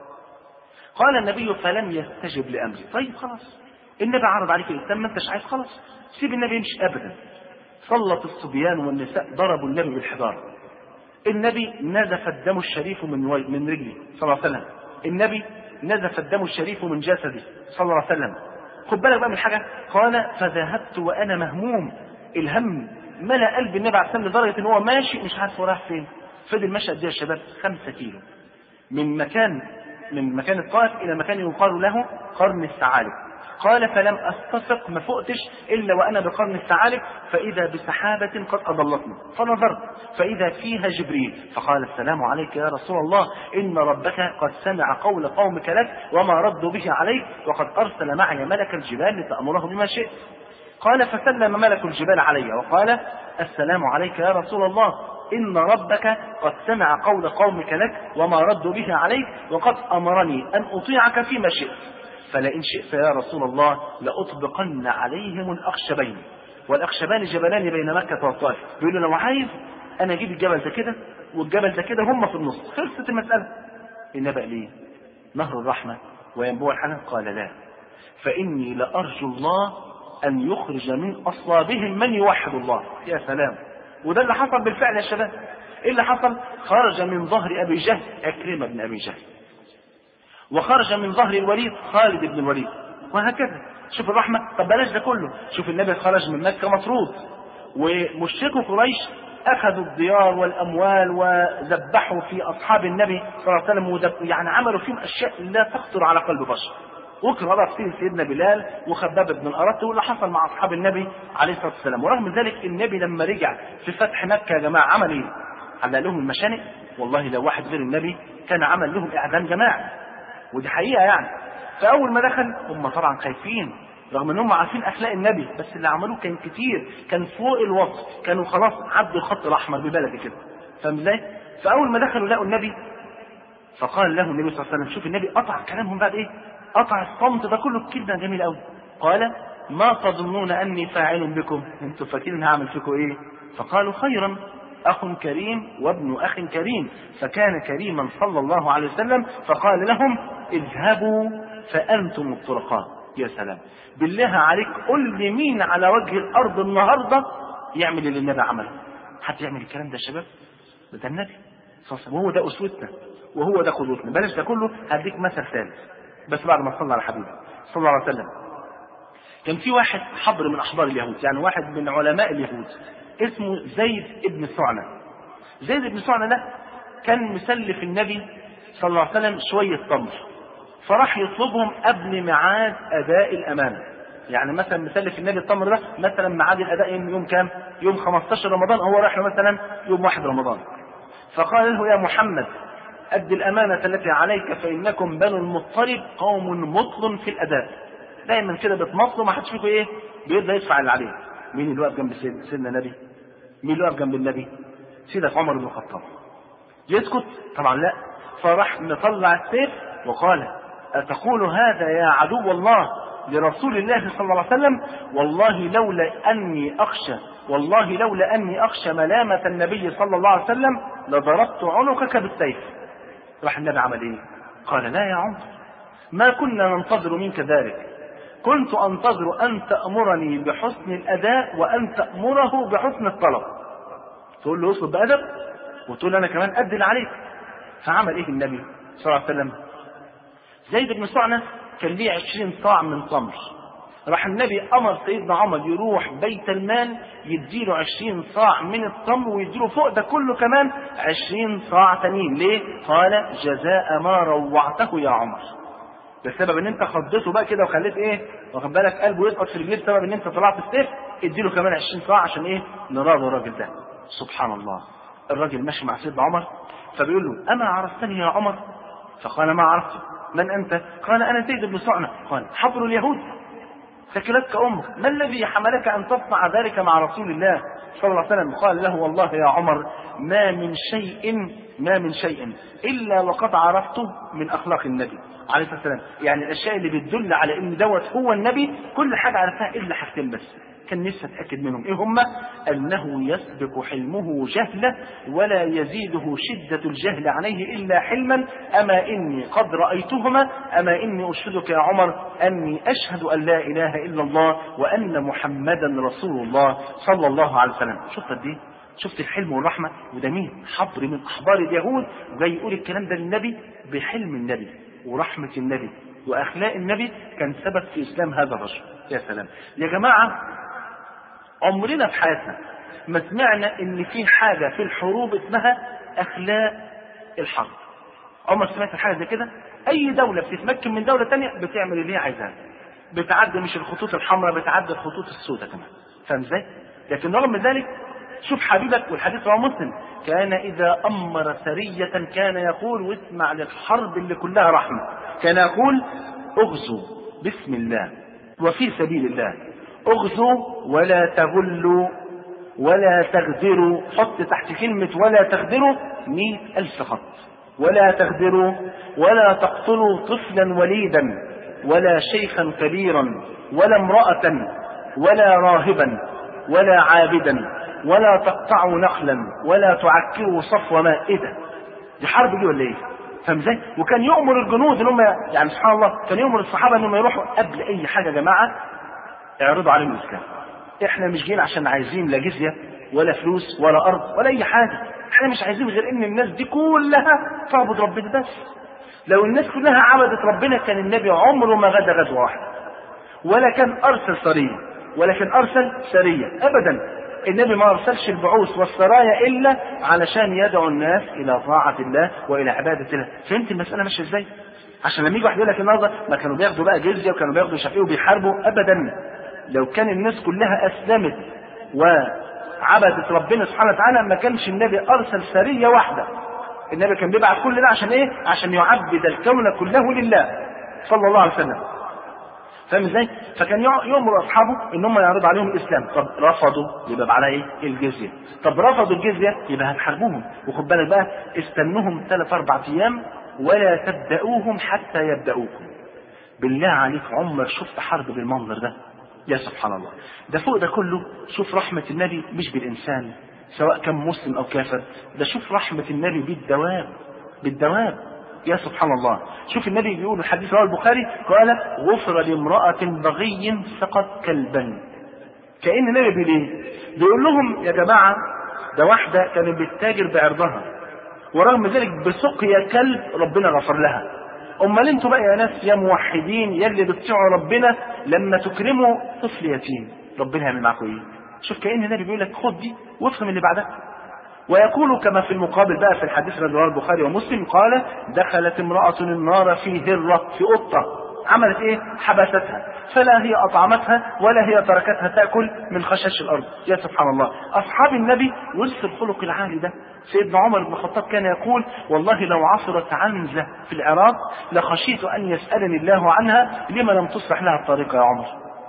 قال النبي: فلم يستجب لأمري. طيب خلاص، النبي عرض عليك الإسلام، ما انتش عايز، خلاص سيب النبي يمشي. أبدا، سلط الصبيان والنساء ضربوا النبي بالحجارة. النبي نزف الدم الشريف من من رجلي صلى الله عليه وسلم. النبي نزف الدم الشريف من جسدي صلى الله عليه وسلم. خد بالك بقى من حاجة. قال: فذهبت وأنا مهموم. الهم ملأ قلب النبي عليه السلام لدرجة إن هو ماشي مش عارف هو رايح فين. فضل ماشي قد إيه يا شباب؟ خمسة كيلو من مكان من مكان الطائف إلى مكان يقال له قرن الثعالب. قال: فلم أستفق، ما فقتش إلا وأنا بقرن الثعالب، فإذا بسحابة قد أضلتني، فنظرت فإذا فيها جبريل فقال: السلام عليك يا رسول الله، إن ربك قد سمع قول قومك لك وما ردوا به عليك، وقد أرسل معي ملك الجبال لتأمره بما شئت. قال: فسلم ملك الجبال علي وقال: السلام عليك يا رسول الله، إن ربك قد سمع قول قومك لك وما ردوا به عليك، وقد أمرني أن أطيعك فيما شئت، فلئن شئت يا رسول الله لأطبقن عليهم الأخشبين. والأخشبان جبلان بين مكة والطائف. بيقول له: لو عايز أنا أجيب الجبل ده كده والجبل ده كده، هم في النص، خلصت المسألة. النبي ليه نهر الرحمة وينبوع الحنان؟ قال لا، فإني لأرجو الله أن يخرج من أصلابهم من يوحد الله. يا سلام. وده اللي حصل بالفعل يا شباب. إيه اللي حصل؟ خرج من ظهر أبي جهل عكرمة بن أبي جهل، وخرج من ظهر الوليد خالد بن الوليد، وهكذا. شوف الرحمة. طب بلاش ده كله، شوف النبي خرج من مكة مطرود، ومشركوا قريش أخذوا الديار والأموال وذبحوا في أصحاب النبي صلى الله عليه وسلم، يعني عملوا فيهم أشياء لا تخطر على قلب بشر. وكرر بقى في سيدنا بلال وخباب بن الأرت واللي حصل مع أصحاب النبي عليه الصلاة والسلام. ورغم ذلك النبي لما رجع في فتح مكة يا جماعة عمل إيه؟ علق لهم المشانق. والله لو واحد غير النبي كان عمل لهم إعدام جماعي، ودي حقيقة يعني. فأول ما دخل هم طبعا خايفين، رغم انهم عارفين اخلاق النبي، بس اللي عملوه كان كتير، كان فوق الوصف، كانوا خلاص عدوا الخط الاحمر ببلدي كده، فاهم ازاي؟ فاول ما دخلوا لقوا النبي فقال لهم النبي صلى الله عليه وسلم، شوف النبي قطع كلامهم بعد ايه؟ قطع الصمت ده كله بكلمه جميله قوي. قال ما تظنون اني فاعل بكم؟ انتوا فاكرين هعمل فيكم ايه؟ فقالوا خيرا، اخ كريم وابن اخ كريم. فكان كريما صلى الله عليه وسلم، فقال لهم اذهبوا فانتم الطرقاء. يا سلام. بالله عليك قل لي مين على وجه الارض النهارده يعمل اللي النبي عمله؟ حد يعمل الكلام ده يا شباب؟ ده النبي صلى الله عليه وسلم، وهو ده اسوتنا وهو ده قدوتنا. بلاش ده كله، هديك مثل ثالث بس بعد ما صلى على حبيبه صلى الله عليه وسلم. كان في واحد حبر من احبار اليهود، يعني واحد من علماء اليهود اسمه زيد ابن سعنة. زيد ابن سعنة ده كان مسلف النبي صلى الله عليه وسلم شويه تمر، فراح يطلبهم قبل ميعاد اداء الامانه. يعني مثلا مسلف النبي التمر ده مثلا ميعاد الاداء يوم كام؟ يوم خمستاشر رمضان، هو رايح له مثلا يوم واحد رمضان. فقال له يا محمد اد الامانه التي عليك فانكم بنو المطلب قوم مطل في الاداء. دايما كده بتمطلوا، ما حدش فيكم ايه بيرضى يدفع اللي عليه. مين اللي واقف جنب سيدنا النبي؟ مين اللي واقف جنب النبي؟ سيدك عمر بن الخطاب. يسكت؟ طبعا لا. فراح مطلع السيف وقال أتقول هذا يا عدو الله لرسول الله صلى الله عليه وسلم؟ والله لولا أني أخشى والله لولا أني أخشى ملامة النبي صلى الله عليه وسلم لضربت عنقك بالسيف. راح النبي عمل إيه؟ قال لا يا عمر، ما كنا ننتظر منك ذلك، كنت أنتظر أن تأمرني بحسن الأداء وأن تأمره بحسن الطلب. تقول له اصلب بأدب وتقول له أنا كمان أدل عليك. فعمل إيه النبي صلى الله عليه وسلم؟ زيد بن سعنة كان ليه عشرين صاع من تمر. راح النبي أمر سيدنا عمر يروح بيت المال يديله عشرين صاع من التمر، ويديله فوق ده كله كمان عشرين صاع تانيين. ليه؟ قال جزاء ما روعته يا عمر. بسبب ان انت خضته بقى كده وخليت ايه واخد بالك قلبه يسقط في رجليه بسبب ان انت طلعت السيف، اديله كمان عشرين صاع عشان ايه؟ نراضي الراجل ده. سبحان الله. الراجل ماشي مع سيدنا عمر فبيقول له اما عرفتني يا عمر؟ فقال ما عرفته. من انت؟ قال انا زيد بن سعنة. قال حبر اليهود ثكلتك امك، ما الذي حملك ان تصنع ذلك مع رسول الله صلى الله عليه وسلم؟ قال له والله يا عمر ما من شيء ما من شيء الا وقد عرفته من اخلاق النبي عليه الصلاه والسلام. يعني الاشياء اللي بتدل على ان دوت هو النبي كل حاجه عرفها الا حاجتين بس كان نفسي اتاكد منهم. ايه هما؟ انه يسبق حلمه جهله ولا يزيده شده الجهل عليه الا حلما. اما اني قد رايتهما، اما اني اشهدك يا عمر اني اشهد ان لا اله الا الله وان محمدا رسول الله صلى الله عليه وسلم. شفت قد ايه؟ شفت الحلم والرحمه؟ وده مين؟ حبر من احبار اليهود، وجاي يقول الكلام ده للنبي بحلم النبي ورحمه النبي واخلاق النبي، كان سبب في اسلام هذا الرجل. يا سلام يا جماعه، عمرنا في حياتنا ما سمعنا ان في حاجة في الحروب اسمها اخلاق الحرب. عمر سمعت حاجة زي كده؟ اي دولة بتتمكن من دولة تانية بتعمل اللي هي عايزاه، بتعدي مش الخطوط الحمراء، بتعدي الخطوط السوداء كمان. فاهم ازاي؟ لكن رغم ذلك شوف حبيبك، والحديث رواه مسلم، كان اذا امر سرية كان يقول، واسمع للحرب اللي كلها رحمة، كان يقول اغزوا بسم الله وفي سبيل الله، اغزوا ولا تغلوا ولا تغدروا. حط تحت كلمة ولا تغدروا مئة ألف خط. ولا تغدروا ولا تقتلوا طفلا وليدا ولا شيخا كبيرا ولا امرأة ولا راهبا ولا عابدا ولا تقطعوا نخلا ولا تعكروا صفو ماء. ايه ده؟ دي حرب دي ولا ايه؟ فاهم ازاي؟ وكان يؤمر الجنود ان هم يعني سبحان الله كان يؤمر الصحابه انهم يروحوا قبل اي حاجه يا جماعه اعرضوا عليهم الاسلام. احنا مش جايين عشان عايزين لا جزيه ولا فلوس ولا ارض ولا اي حاجه، احنا مش عايزين غير ان الناس دي كلها تعبد ربنا بس. لو الناس كلها عبدت ربنا كان النبي عمره ما غدا غزوه واحده، ولا كان ارسل سريه، ولا كان ارسل سريه ابدا. النبي ما ارسلش البعوث والسرايا الا علشان يدعو الناس الى طاعه الله والى عباده الله. فهمت المساله ماشيه ازاي؟ عشان لما يجي واحد يقول لك النهارده ما كانوا بياخدوا بقى جزيه وكانوا بياخدوا شفيع وبيحاربوا، ابدا. لو كان الناس كلها اسلمت وعبدت ربنا سبحانه وتعالى ما كانش النبي ارسل سريه واحده. النبي كان بيبعت كل ده عشان ايه؟ عشان يعبد الكون كله لله صلى الله عليه وسلم. فاهم ازاي؟ فكان يؤمر اصحابه ان هم يعرضوا عليهم الاسلام. طب رفضوا يبقى على ايه؟ الجزيه. طب رفضوا الجزيه يبقى هتحاربوهم. وخد بالك بقى استنوهم ثلاث اربع ايام ولا تبداوهم حتى يبداوكم. بالله عليك عمرك شفت حرب بالمنظر ده؟ يا سبحان الله. ده فوق ده كله شوف رحمه النبي مش بالانسان سواء كان مسلم او كافر، ده شوف رحمه النبي بالدواب بالدواب. يا سبحان الله. شوف النبي بيقول الحديث رواه البخاري قال غفر لامرأة بغي سقط كلبا. كأن النبي بيقول ايه؟ بيقول لهم يا جماعة ده واحدة كانت بتتاجر بعرضها ورغم ذلك بسقيا كلب ربنا غفر لها. امال انتوا بقى يا ناس يا موحدين يا اللي بتطيعوا ربنا لما تكرموا طفل يتيم ربنا هيعمل معاكم ايه؟ شوف كأن النبي بيقول لك خد دي وافهم اللي بعدها. ويقول كما في المقابل بقى في الحديث الذي رواه البخاري ومسلم قال دخلت امرأة النار في هرة في قطة عملت ايه؟ حبستها فلا هي اطعمتها ولا هي تركتها تأكل من خشاش الارض. يا سبحان الله. اصحاب النبي ورث الخلق العالي ده. سيدنا عمر بن الخطاب كان يقول والله لو عثرت عنزة في العراق لخشيت ان يسألني الله عنها لما لم تصلح لها الطريقة يا عمر.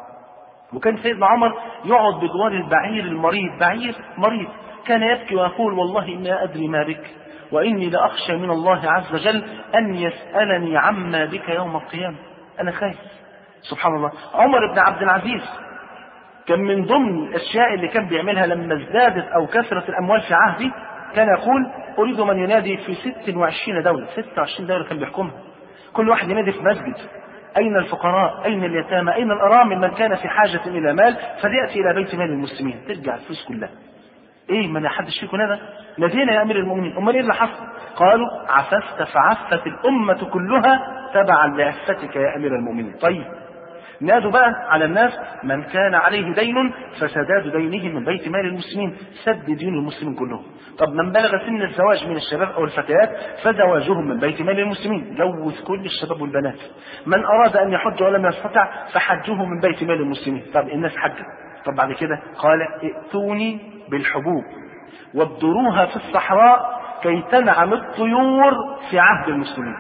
وكان سيدنا عمر يقعد بجوار البعير المريض، بعير مريض كان يبكي ويقول والله ما أدري ما بك وإني لأخشى من الله عز وجل أن يسألني عما بك يوم القيامة. أنا خايف. سبحان الله. عمر بن عبد العزيز كان من ضمن الأشياء اللي كان بيعملها لما ازدادت أو كثرت الأموال في عهده كان يقول أريد من ينادي في ست وعشرين دولة. ست وعشرين دولة كان بيحكمها. كل واحد ينادي في مسجد أين الفقراء أين اليتامى أين الأرامل من كان في حاجة إلى مال فليأتي إلى بيت مال المسلمين. ترجع الفلوس كلها. ايه ما حدش فيكم نادى؟ نادينا يا امير المؤمنين. امال ايه اللي حصل؟ قالوا عففت فعفت الامه كلها تبعا لعفتك يا امير المؤمنين. طيب نادوا بقى على الناس من كان عليه دين فسداد دينه من بيت مال المسلمين، سد دين المسلمين كلهم. طب من بلغ سن الزواج من الشباب او الفتيات فزواجهم من بيت مال المسلمين، جوز كل الشباب والبنات. من اراد ان يحج ولم يستطع فحجه من بيت مال المسلمين. طب الناس حجت. طب بعد كده قال ائتوني بالحبوب وابدروها في الصحراء كي تنعم الطيور في عهد المسلمين.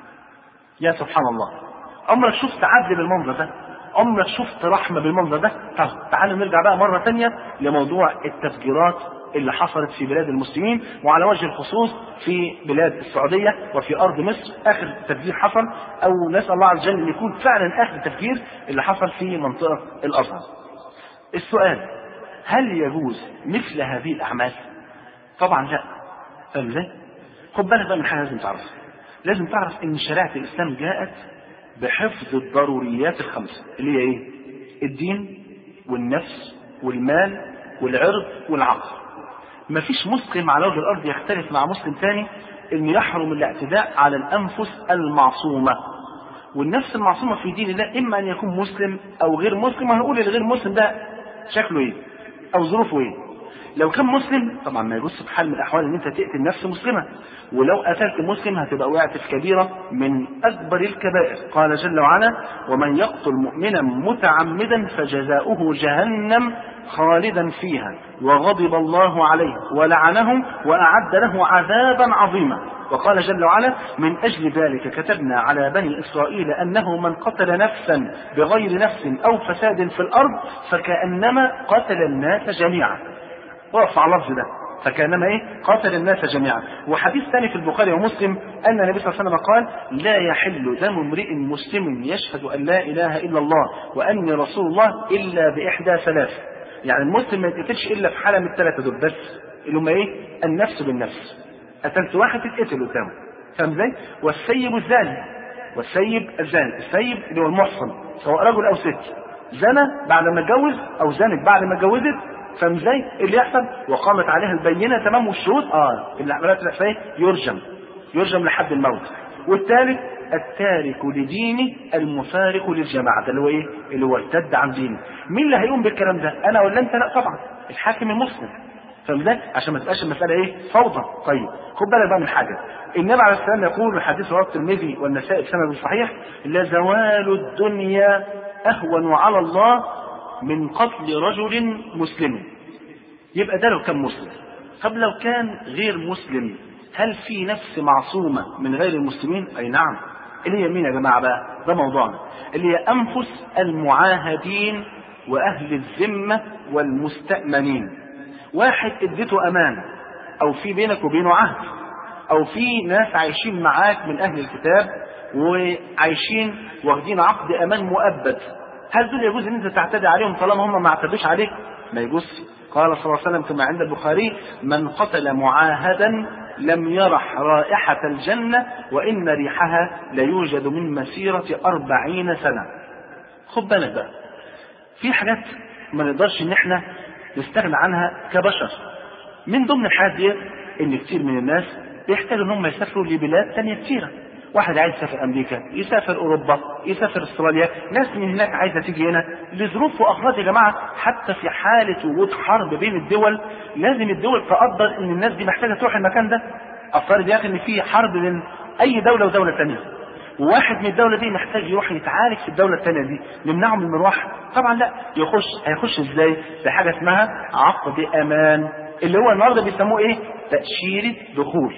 يا سبحان الله. عمرك شفت عدل بالمنظر ده؟ عمرك شفت رحمة بالمنظر ده؟ طب تعالوا نرجع بقى مرة تانية لموضوع التفجيرات اللي حصلت في بلاد المسلمين وعلى وجه الخصوص في بلاد السعودية وفي أرض مصر. آخر تفجير حصل أو نسأل الله عز وجل أن يكون فعلا آخر تفجير اللي حصل في منطقة الأزهر. السؤال هل يجوز مثل هذه الأعمال؟ طبعا لا. فاهم ازاي؟ خد بالك بقى من حاجة لازم تعرف. لازم تعرف ان شريعة الإسلام جاءت بحفظ الضروريات الخمسة اللي هي ايه؟ الدين والنفس والمال والعرض والعقل. مفيش مسلم على وجه الأرض يختلف مع مسلم ثاني ان يحرم الاعتداء على الأنفس المعصومة. والنفس المعصومة في دين الله إما أن يكون مسلم أو غير مسلم. وهنقول الغير مسلم ده شكله ايه او ظروفه ايه. لو كان مسلم طبعا ما يجوز في حال من الاحوال ان انت تقتل نفس مسلمه، ولو قتلت مسلم هتبقى وقعت في كبيره من اكبر الكبائر. قال جل وعلا ومن يقتل مؤمنا متعمدا فجزاؤه جهنم خالدا فيها وغضب الله عليه ولعنه واعد له عذابا عظيما. وقال جل وعلا من أجل ذلك كتبنا على بني إسرائيل أنه من قتل نفسا بغير نفس أو فساد في الأرض فكأنما قتل الناس جميعا. وقف على اللفظ ده فكأنما إيه؟ قتل الناس جميعا. وحديث ثاني في البخاري ومسلم أن النبي صلى الله عليه وسلم قال لا يحل دم امرئ مسلم يشهد أن لا إله إلا الله وأني رسول الله إلا بإحدى ثلاث. يعني المسلم ما يتقتلش إلا في حالة من الثلاثة دول بس اللي هم إيه؟ النفس بالنفس. قتلت واحد تتقتل قدامه فاهم ازاي؟ والسيب الزاني، والسيب الزاني، السيب اللي هو المحصن سواء رجل او ست، زنى بعد ما اتجوز او زنت بعد ما اتجوزت، فاهم ازاي؟ اللي يحصل وقامت عليها البينه تمام والشهود اه اللي عملت الاحصائيه يرجم، يرجم لحد الموت. والثالث التارك لدينه المفارق للجماعه، ده اللي هو ايه؟ اللي هو ارتد عن دينه. مين اللي هيقوم بالكلام ده؟ انا ولا انت؟ لا طبعا الحاكم المسلم، فاهم ازاي؟ عشان ما تبقاش المساله ايه؟ فوضى. طيب خد بالك بقى من حاجه، النبي عليه السلام يقول في حديث رواه الترمذي والنسائي بسند صحيح: لزوال الدنيا اهون على الله من قتل رجل مسلم. يبقى ده لو كان مسلم. طب لو كان غير مسلم، هل في نفس معصومه من غير المسلمين؟ اي نعم. اللي هي مين يا جماعه بقى؟ ده موضوعنا، اللي هي انفس المعاهدين واهل الذمه والمستأمنين. واحد اديته امان، او في بينك وبينه عهد، او في ناس عايشين معاك من اهل الكتاب وعايشين واخدين عقد امان مؤبد، هل دول يجوز ان انت تعتدي عليهم طالما هم ما اعتدوش عليك؟ ما يجوز. قال صلى الله عليه وسلم كما عند البخاري: من قتل معاهدا لم يرح رائحة الجنة وإن ريحها ليوجد من مسيرة أربعين سنة. خد بالك بقى، في حاجات ما نقدرش ان احنا نستغنى عنها كبشر. من ضمن الحاجات دي ان كتير من الناس بيحتاجوا ان هم يسافروا لبلاد تانية كتيرة. واحد عايز يسافر امريكا، يسافر اوروبا، يسافر استراليا، ناس من هناك عايزه تيجي هنا لظروف واغراض. يا جماعه حتى في حاله وجود حرب بين الدول لازم الدول تقدر ان الناس دي محتاجه تروح المكان ده. افترض يا اخي ان في حرب بين اي دوله ودوله ثانيه، وواحد من الدوله دي محتاج يروح يتعالج في الدوله الثانيه دي، نمنعه من المروح؟ طبعا لا. يخش هيخش ازاي؟ بحاجه اسمها عقد امان، اللي هو النهارده بيسموه ايه؟ تاشيره دخول.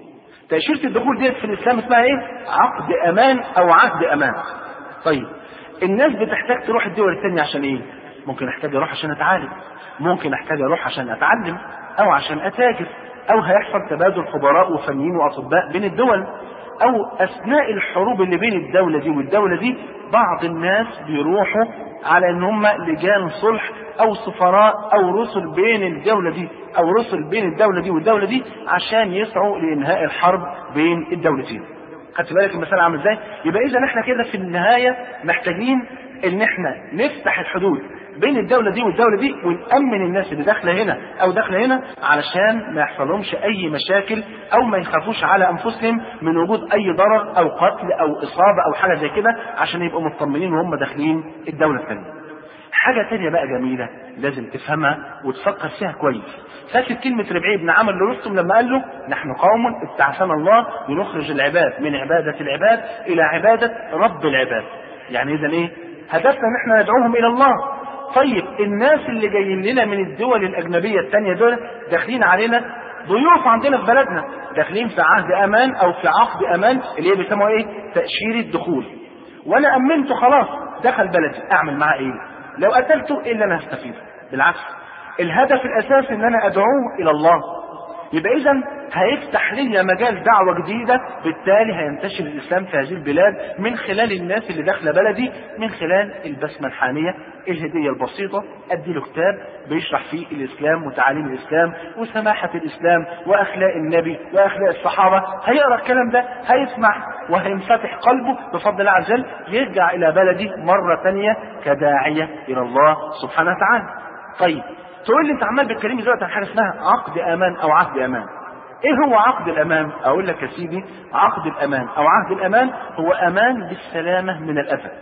تأشيرة الدخول دي في الإسلام اسمها إيه؟ عقد أمان أو عهد أمان. طيب الناس بتحتاج تروح الدول الثانية عشان إيه؟ ممكن أحتاج أروح عشان أتعالج، ممكن أحتاج أروح عشان أتعلم، أو عشان أتاجر، أو هيحصل تبادل خبراء وفنيين وأطباء بين الدول، أو أثناء الحروب اللي بين الدولة دي والدولة دي بعض الناس بيروحوا على إن هم لجان صلح أو سفراء أو رسل بين الدولة دي أو رسل بين الدولة دي والدولة دي عشان يسعوا لإنهاء الحرب بين الدولتين. خدت بالك المسألة عامل إزاي؟ يبقى إذا إحنا كده في النهاية محتاجين إن إحنا نفتح الحدود بين الدولة دي والدولة دي ونأمن الناس اللي داخلة هنا أو داخلة هنا علشان ما يحصلهمش أي مشاكل أو ما يخافوش على أنفسهم من وجود أي ضرر أو قتل أو إصابة أو حاجة زي كده، عشان يبقوا مطمنين وهم داخلين الدولة الثانية. حاجة تانية بقى جميلة لازم تفهمها وتفكر فيها كويس. فاكر كلمة ربعي بن عمرو لرستم لما قال له: نحن قوم ابتعثنا الله لنخرج العباد من عبادة العباد إلى عبادة رب العباد. يعني إذا إيه؟ هدفنا إن احنا ندعوهم إلى الله. طيب الناس اللي جايين لنا من الدول الأجنبية التانية دول داخلين علينا ضيوف عندنا في بلدنا، داخلين في عهد أمان أو في عقد أمان اللي هي بيسموها إيه؟ تأشيرة دخول. وأنا أمنته خلاص دخل بلدي، أعمل معاه إيه؟ لو قتلته إيه اللي أنا هستفيده؟ بالعكس، الهدف الأساسي إن أنا أدعوه إلى الله. يبقى إذا هيفتح لي مجال دعوة جديدة، بالتالي هينتشر الإسلام في هذه البلاد من خلال الناس اللي داخلة بلدي، من خلال البسمة الحانية، الهدية البسيطة، أدي له كتاب بيشرح فيه الإسلام وتعاليم الإسلام وسماحة الإسلام وأخلاق النبي وأخلاق الصحابة. هيقرأ الكلام ده، هيسمع وهينفتح قلبه بفضل الله عز وجل، يرجع إلى بلدي مرة ثانية كداعية إلى الله سبحانه وتعالى. طيب تقول لي انت عمال بتكلمني دلوقتي عن حاجه اسمها عقد امان او عهد امان. ايه هو عقد الامان؟ اقول لك يا سيدي، عقد الامان او عهد الامان هو امان بالسلامه من الاذى.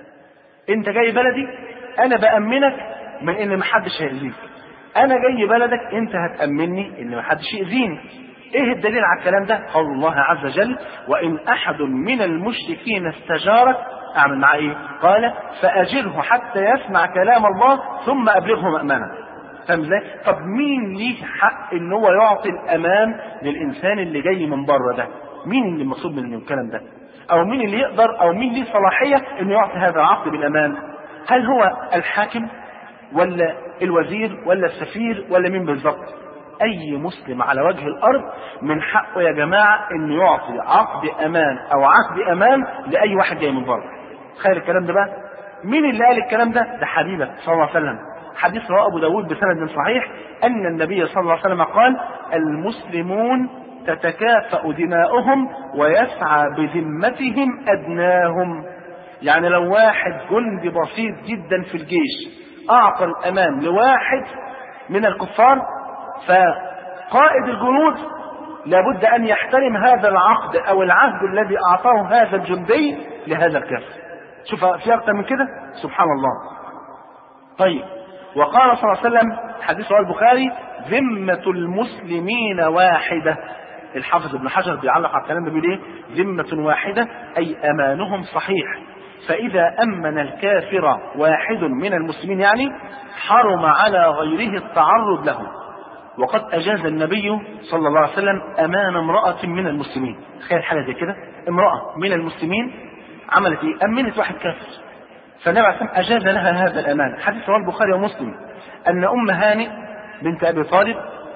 انت جاي بلدي، انا بامنك من ان محدش هيأذيك. انا جاي بلدك، انت هتامني ان محدش يأذيني. ايه الدليل على الكلام ده؟ قول الله عز وجل: وان احد من المشركين استجارك اعمل معاه ايه؟ قال: فاجره حتى يسمع كلام الله ثم ابلغه مأمنه. فاهم ازاي؟ طب مين ليه حق ان هو يعطي الامان للانسان اللي جاي من بره ده؟ مين اللي المقصود من الكلام ده؟ او مين اللي يقدر او مين ليه صلاحيه انه يعطي هذا العقد بالامان؟ هل هو الحاكم ولا الوزير ولا السفير ولا مين بالظبط؟ اي مسلم على وجه الارض من حقه يا جماعه انه يعطي عقد امان او عقد امان لاي واحد جاي من بره. تخيل الكلام ده بقى. مين اللي قال الكلام ده؟ ده حبيبك صلى الله عليه وسلم. حديث رواه أبو داود بسند صحيح أن النبي صلى الله عليه وسلم قال: المسلمون تتكافأ دماؤهم ويسعى بذمتهم أدناهم. يعني لو واحد جندي بسيط جدا في الجيش أعطى الأمان لواحد من الكفار، فقائد الجنود لابد أن يحترم هذا العقد أو العهد الذي أعطاه هذا الجندي لهذا الكافر. شوف في أكثر من كده، سبحان الله. طيب، وقال صلى الله عليه وسلم حديث رواه البخاري: ذمة المسلمين واحدة. الحافظ ابن حجر بيعلق على الكلام ده بيقول ايه؟ ذمة واحدة أي أمانهم صحيح، فإذا أمن الكافر واحد من المسلمين يعني حرم على غيره التعرض له. وقد أجاز النبي صلى الله عليه وسلم أمان امرأة من المسلمين. تخيل حاجة زي كده، امرأة من المسلمين عملت ايه؟ أمنت واحد كافر، فالنبي عليه الصلاة والسلام أجاز لها هذا الأمان. حديث رواه البخاري ومسلم أن أم هانئ بنت أبي طالب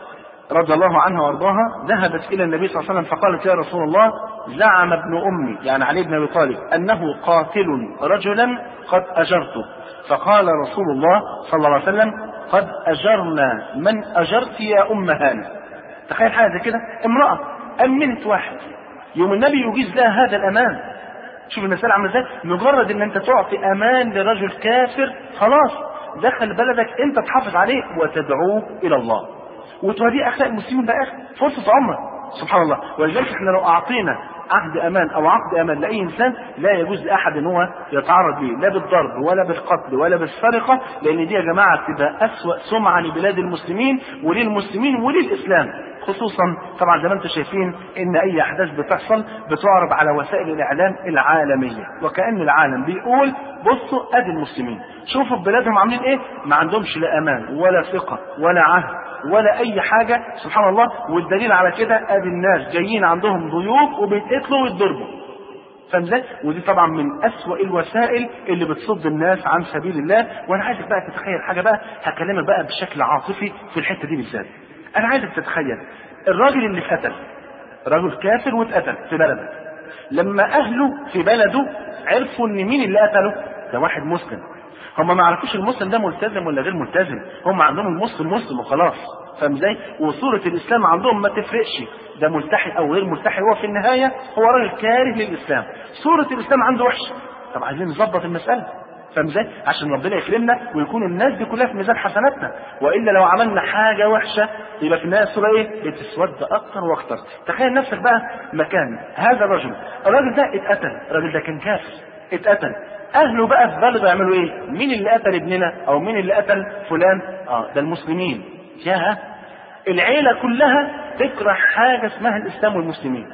رضي الله عنها وارضاها ذهبت إلى النبي صلى الله عليه وسلم فقالت: يا رسول الله، زعم ابن أمي يعني علي بن أبي طالب أنه قاتل رجلا قد أجرته. فقال رسول الله صلى الله عليه وسلم: قد أجرنا من أجرت يا أم هانئ. تخيل حاجة زي كده، امرأة أمنت واحد، يوم النبي يجيز لها هذا الأمان. شوف المسألة عاملة ازاي، مجرد ان انت تعطي امان لرجل كافر خلاص دخل بلدك، انت تحافظ عليه وتدعوه الى الله وتوريه اخلاق المسلمين. بقى فرصة عمر، سبحان الله. ولذلك احنا لو اعطينا عهد امان او عقد امان لاي انسان لا يجوز لاحد ان هو يتعرض ليه، لا بالضرب ولا بالقتل ولا بالسرقة، لان دي يا جماعة تبقى اسوأ سمعة لبلاد المسلمين وللمسلمين وللاسلام. خصوصا طبعا زي ما انتم شايفين ان اي احداث بتحصل بتعرض على وسائل الاعلام العالميه، وكأن العالم بيقول بصوا ادي المسلمين، شوفوا في بلادهم عاملين ايه، ما عندهمش لا امان ولا ثقه ولا عهد ولا اي حاجه، سبحان الله. والدليل على كده ادي الناس جايين عندهم ضيوف وبيتقتلوا ويتضربوا. فاهم؟ ودي طبعا من اسوأ الوسائل اللي بتصد الناس عن سبيل الله. وانا عايزك بقى تتخيل حاجه بقى، هكلمك بقى بشكل عاطفي في الحته دي بالذات. انا عايزك تتخيل الراجل اللي اتقتل، راجل كافر واتقتل في بلده، لما اهله في بلده عرفوا ان مين اللي قتله ده واحد مسلم، هم ما يعرفوش المسلم ده ملتزم ولا غير ملتزم، هم عندهم المسلم مسلم وخلاص. فاهم ازاي؟ وصورة الاسلام عندهم ما تفرقش ده ملتحي او غير ملتحي، هو في النهاية هو راجل كاره للاسلام، صورة الاسلام عنده وحشة. طب عايزين نظبط المسألة، فاهم ازاي؟ عشان ربنا يكرمنا ويكون الناس دي كلها في ميزان حسناتنا، والا لو عملنا حاجه وحشه يبقى في النهايه الصوره ايه؟ بتسود اكتر واكتر. تخيل نفسك بقى مكان هذا الرجل، الراجل ده اتقتل، الراجل ده كان كافر اتقتل، اهله بقى في بلده يعملوا ايه؟ مين اللي قتل ابننا او مين اللي قتل فلان؟ اه ده المسلمين. يا العيله كلها تكره حاجه اسمها الاسلام والمسلمين،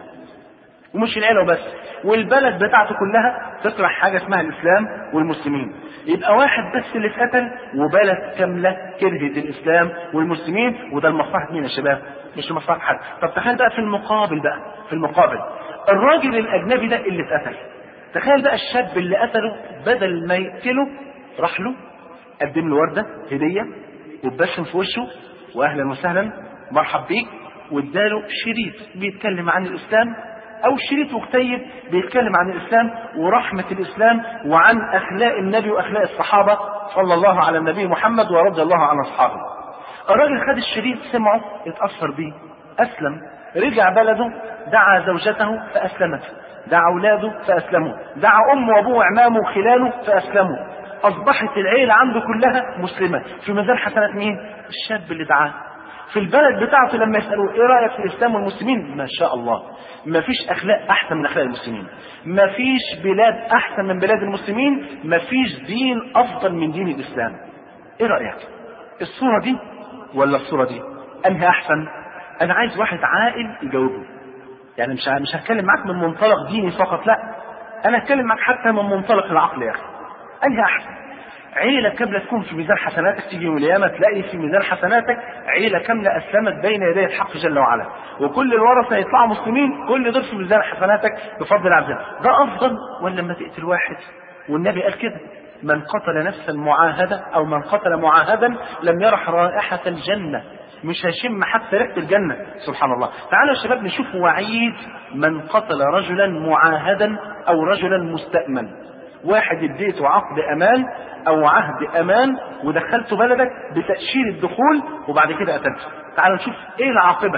ومش العيله وبس، والبلد بتاعته كلها تكره حاجه اسمها الاسلام والمسلمين. يبقى واحد بس اللي اتقتل وبلد كامله كرهت الاسلام والمسلمين، وده لمصلحه مين يا شباب؟ مش لمصلحه حد. طب تخيل بقى في المقابل بقى في المقابل الراجل الاجنبي ده اللي اتقتل، تخيل بقى الشاب اللي قتله بدل ما يقتله راح له قدم له ورده هديه واتبسم في وشه واهلا وسهلا مرحب بيك، واداله شريط بيتكلم عن الاسلام او شريط مكتيب بيتكلم عن الاسلام ورحمة الاسلام وعن اخلاق النبي واخلاق الصحابة صلى الله على النبي محمد ورضي الله عن اصحابه. الراجل خد الشريط سمعه اتأثر بيه اسلم، رجع بلده دعا زوجته فاسلمت، دعا اولاده فاسلموا، دعا امه وابوه وعمامه وخلاله فاسلموا، اصبحت العيلة عنده كلها مسلمة. في ميزان حسنات مين؟ الشاب اللي دعاه. في البلد بتاعته لما يسألوه ايه رأيك في الاسلام والمسلمين؟ ما شاء الله، ما فيش اخلاق احسن من اخلاق المسلمين، ما فيش بلاد احسن من بلاد المسلمين، ما فيش دين افضل من دين الاسلام. ايه رأيك؟ الصورة دي ولا الصورة دي؟ انهي احسن؟ انا عايز واحد عاقل يجاوبني، يعني مش مش هتكلم معاك من منطلق ديني فقط، لا انا هتكلم معاك حتى من منطلق العقل. يا اخي انهي احسن؟ عيلة كاملة تكون في ميزان حسناتك، تيجي يوم القيامة تلاقي في ميزان حسناتك عيلة كاملة أسلمت بين يدي الحق جل وعلا، وكل الورثة يطلعوا مسلمين، كل دول في ميزان حسناتك بفضل الله عز وجل. ده أفضل ولا لما تقتل واحد؟ والنبي قال كده: من قتل نفسا معاهدة أو من قتل معاهدا لم يرح رائحة الجنة، مش هيشم حتى ريحة الجنة. سبحان الله. تعالوا يا شباب نشوف وعيد من قتل رجلا معاهدا أو رجلا مستأمن. واحد اديته عقد امان او عهد امان ودخلته بلدك بتأشير الدخول وبعد كده قتلته، تعالوا نشوف ايه العاقبة.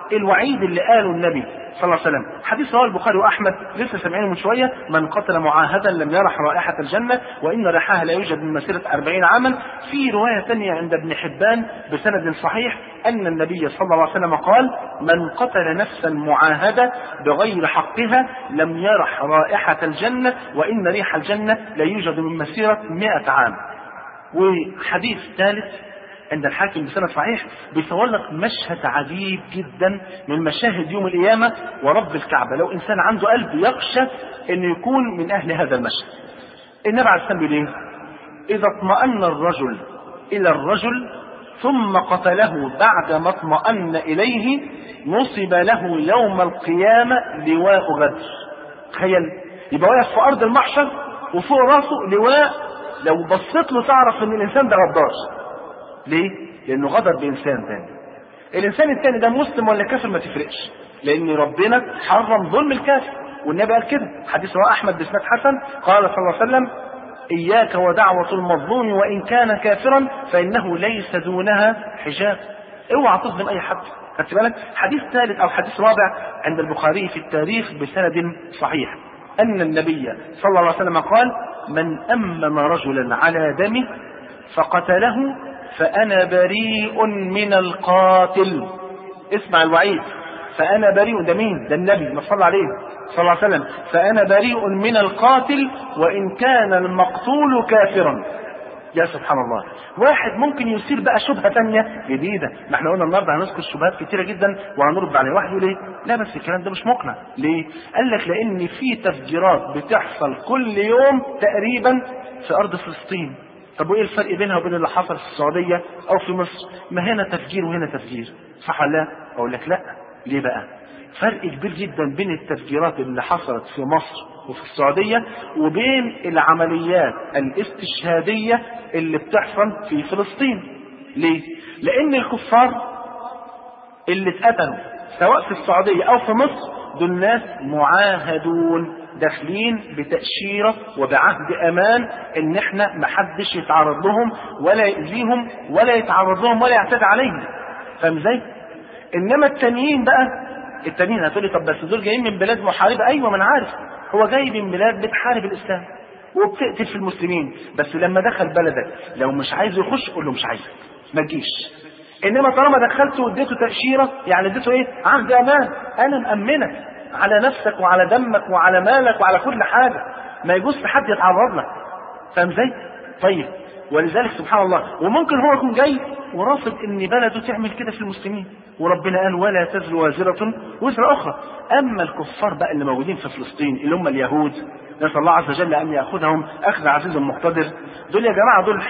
الوعيد اللي قاله النبي صلى الله عليه وسلم، حديث رواه البخاري واحمد لسه سامعينه من شويه: من قتل معاهدا لم يرح رائحه الجنه وان ريحها لا يوجد من مسيره أربعين عاما. في روايه ثانيه عند ابن حبان بسند صحيح ان النبي صلى الله عليه وسلم قال: من قتل نفسا معاهده بغير حقها لم يرح رائحه الجنه وان ريح الجنه لا يوجد من مسيره مئة عام. وحديث ثالث عند الحاكم بسند صحيح بيصور لك مشهد عجيب جدا من مشاهد يوم القيامة ورب الكعبة، لو إنسان عنده قلب يخشى أن يكون من أهل هذا المشهد. النبي عليه الصلاة والسلام إذا اطمأن الرجل إلى الرجل ثم قتله بعد ما اطمأن إليه نصب له يوم القيامة لواء غدر. تخيل يبقى واقف في أرض المحشر وفوق راسه لواء، لو بصيت له تعرف أن الإنسان ده غدار. ليه؟ لأنه غدر بإنسان ثاني. الإنسان الثاني ده مسلم ولا كافر ما تفرقش، لأن ربنا حرم ظلم الكافر، والنبي قال كده. حديث رواه أحمد بسند حسن قال صلى الله عليه وسلم: إياك ودعوة المظلوم وإن كان كافرا فإنه ليس دونها حجاب. اوعى تظلم أي حد. خدت بالك؟ حديث ثالث أو حديث رابع عند البخاري في التاريخ بسند صحيح أن النبي صلى الله عليه وسلم قال: من أمن رجلا على دمه فقتله فأنا بريء من القاتل. اسمع الوعيد، فأنا بريء، ده مين؟ ده النبي ما صلى عليه صلى الله عليه وسلم. فأنا بريء من القاتل وإن كان المقتول كافرا. يا سبحان الله، واحد ممكن يصير بقى شبهة تانية جديدة. ما احنا قلنا النهارده هنذكر شبهات كتيرة جدا وهنرد عليها. واحد يقول ايه؟ لا بس الكلام ده مش مقنع. ليه؟ قال لك لأن في تفجيرات بتحصل كل يوم تقريبا في أرض فلسطين. طب وايه الفرق بينها وبين اللي حصل في السعودية او في مصر؟ ما هنا تفجير وهنا تفجير، صح ولا لا؟ اقول لك لا. ليه بقى؟ فرق كبير جدا بين التفجيرات اللي حصلت في مصر وفي السعودية وبين العمليات الاستشهادية اللي بتحصل في فلسطين. ليه؟ لان الكفار اللي اتقتلوا سواء في السعودية او في مصر دول ناس معاهدون، داخلين بتأشيرة وبعهد امان ان احنا محدش يتعرض لهم ولا يأذيهم ولا يتعرض لهم ولا يعتدي عليهم. فاهم ازاي؟ انما التانيين بقى، التانيين هتقولي طب بس دول جايين من بلاد محاربة. ايوه ما انا عارف، هو جاي من بلاد بتحارب الاسلام وبتقتل في المسلمين، بس لما دخل بلدك لو مش عايز يخش قول له مش عايزك ما تجيش. انما طالما دخلته واديته تأشيرة يعني اديته ايه؟ عهد امان، انا مأمنك على نفسك وعلى دمك وعلى مالك وعلى كل حاجة، ما يجوز حد يتعرض لك. فاهم ازاي؟ طيب ولذلك سبحان الله، وممكن هو يكون جاي ورافض ان بلده تعمل كده في المسلمين، وربنا قال ولا تزر وازرة وزر اخرى. اما الكفار بقى اللي موجودين في فلسطين اللي هم اليهود، نسأل الله عز وجل ان ياخذهم اخذ عزيز مقتدر، دول يا جماعة دول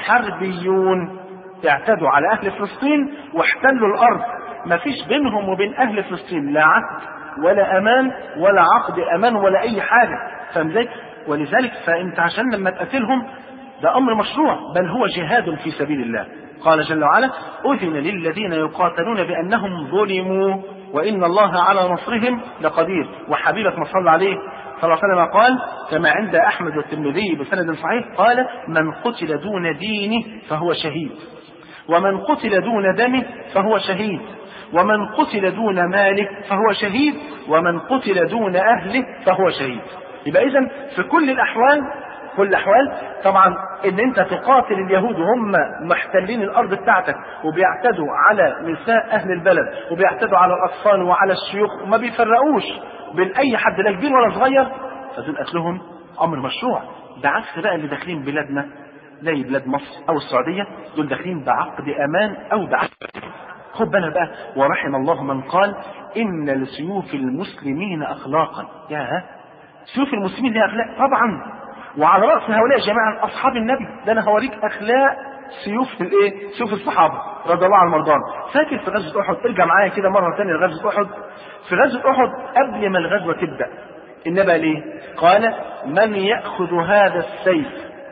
حربيون اعتدوا على اهل فلسطين واحتلوا الارض. ما فيش بينهم وبين اهل فلسطين لا عهد ولا امان ولا عقد امان ولا اي حاجة. فاهم ازاي؟ ولذلك فانت عشان لما تقتلهم ده امر مشروع، بل هو جهاد في سبيل الله. قال جل وعلا: اذن للذين يقاتلون بانهم ظلموا وان الله على نصرهم لقدير. وحبيبك ما صلى عليه صلى الله عليه وسلم قال كما عند احمد والترمذي بسند صحيح قال: من قتل دون دينه فهو شهيد، ومن قتل دون دمه فهو شهيد، ومن قتل دون ماله فهو شهيد، ومن قتل دون اهله فهو شهيد. يبقى اذا في كل الاحوال، كل الاحوال طبعا ان انت تقاتل اليهود وهم محتلين الارض بتاعتك وبيعتدوا على نساء اهل البلد وبيعتدوا على الاطفال وعلى الشيوخ وما بيفرقوش بين اي حد لا كبير ولا صغير، فدول قتلهم امر مشروع. ده عكس بقى اللي داخلين بلادنا زي بلاد مصر او السعوديه، دول داخلين بعقد امان او بعقد. خد بالك بقى، ورحم الله من قال ان لسيوف المسلمين اخلاقا. يا سيوف المسلمين لها اخلاق طبعا، وعلى رأس هؤلاء جميعا أصحاب النبي. ده أنا هوريك أخلاق سيوف الإيه؟ سيوف الصحابة رضي الله عنهم وارضاهم. فاكر في غزوة أحد؟ ارجع معايا كده مرة ثانية لغزوة أحد. في غزوة أحد قبل ما الغزوة تبدأ النبي ليه؟ قال: من يأخذ هذا السيف؟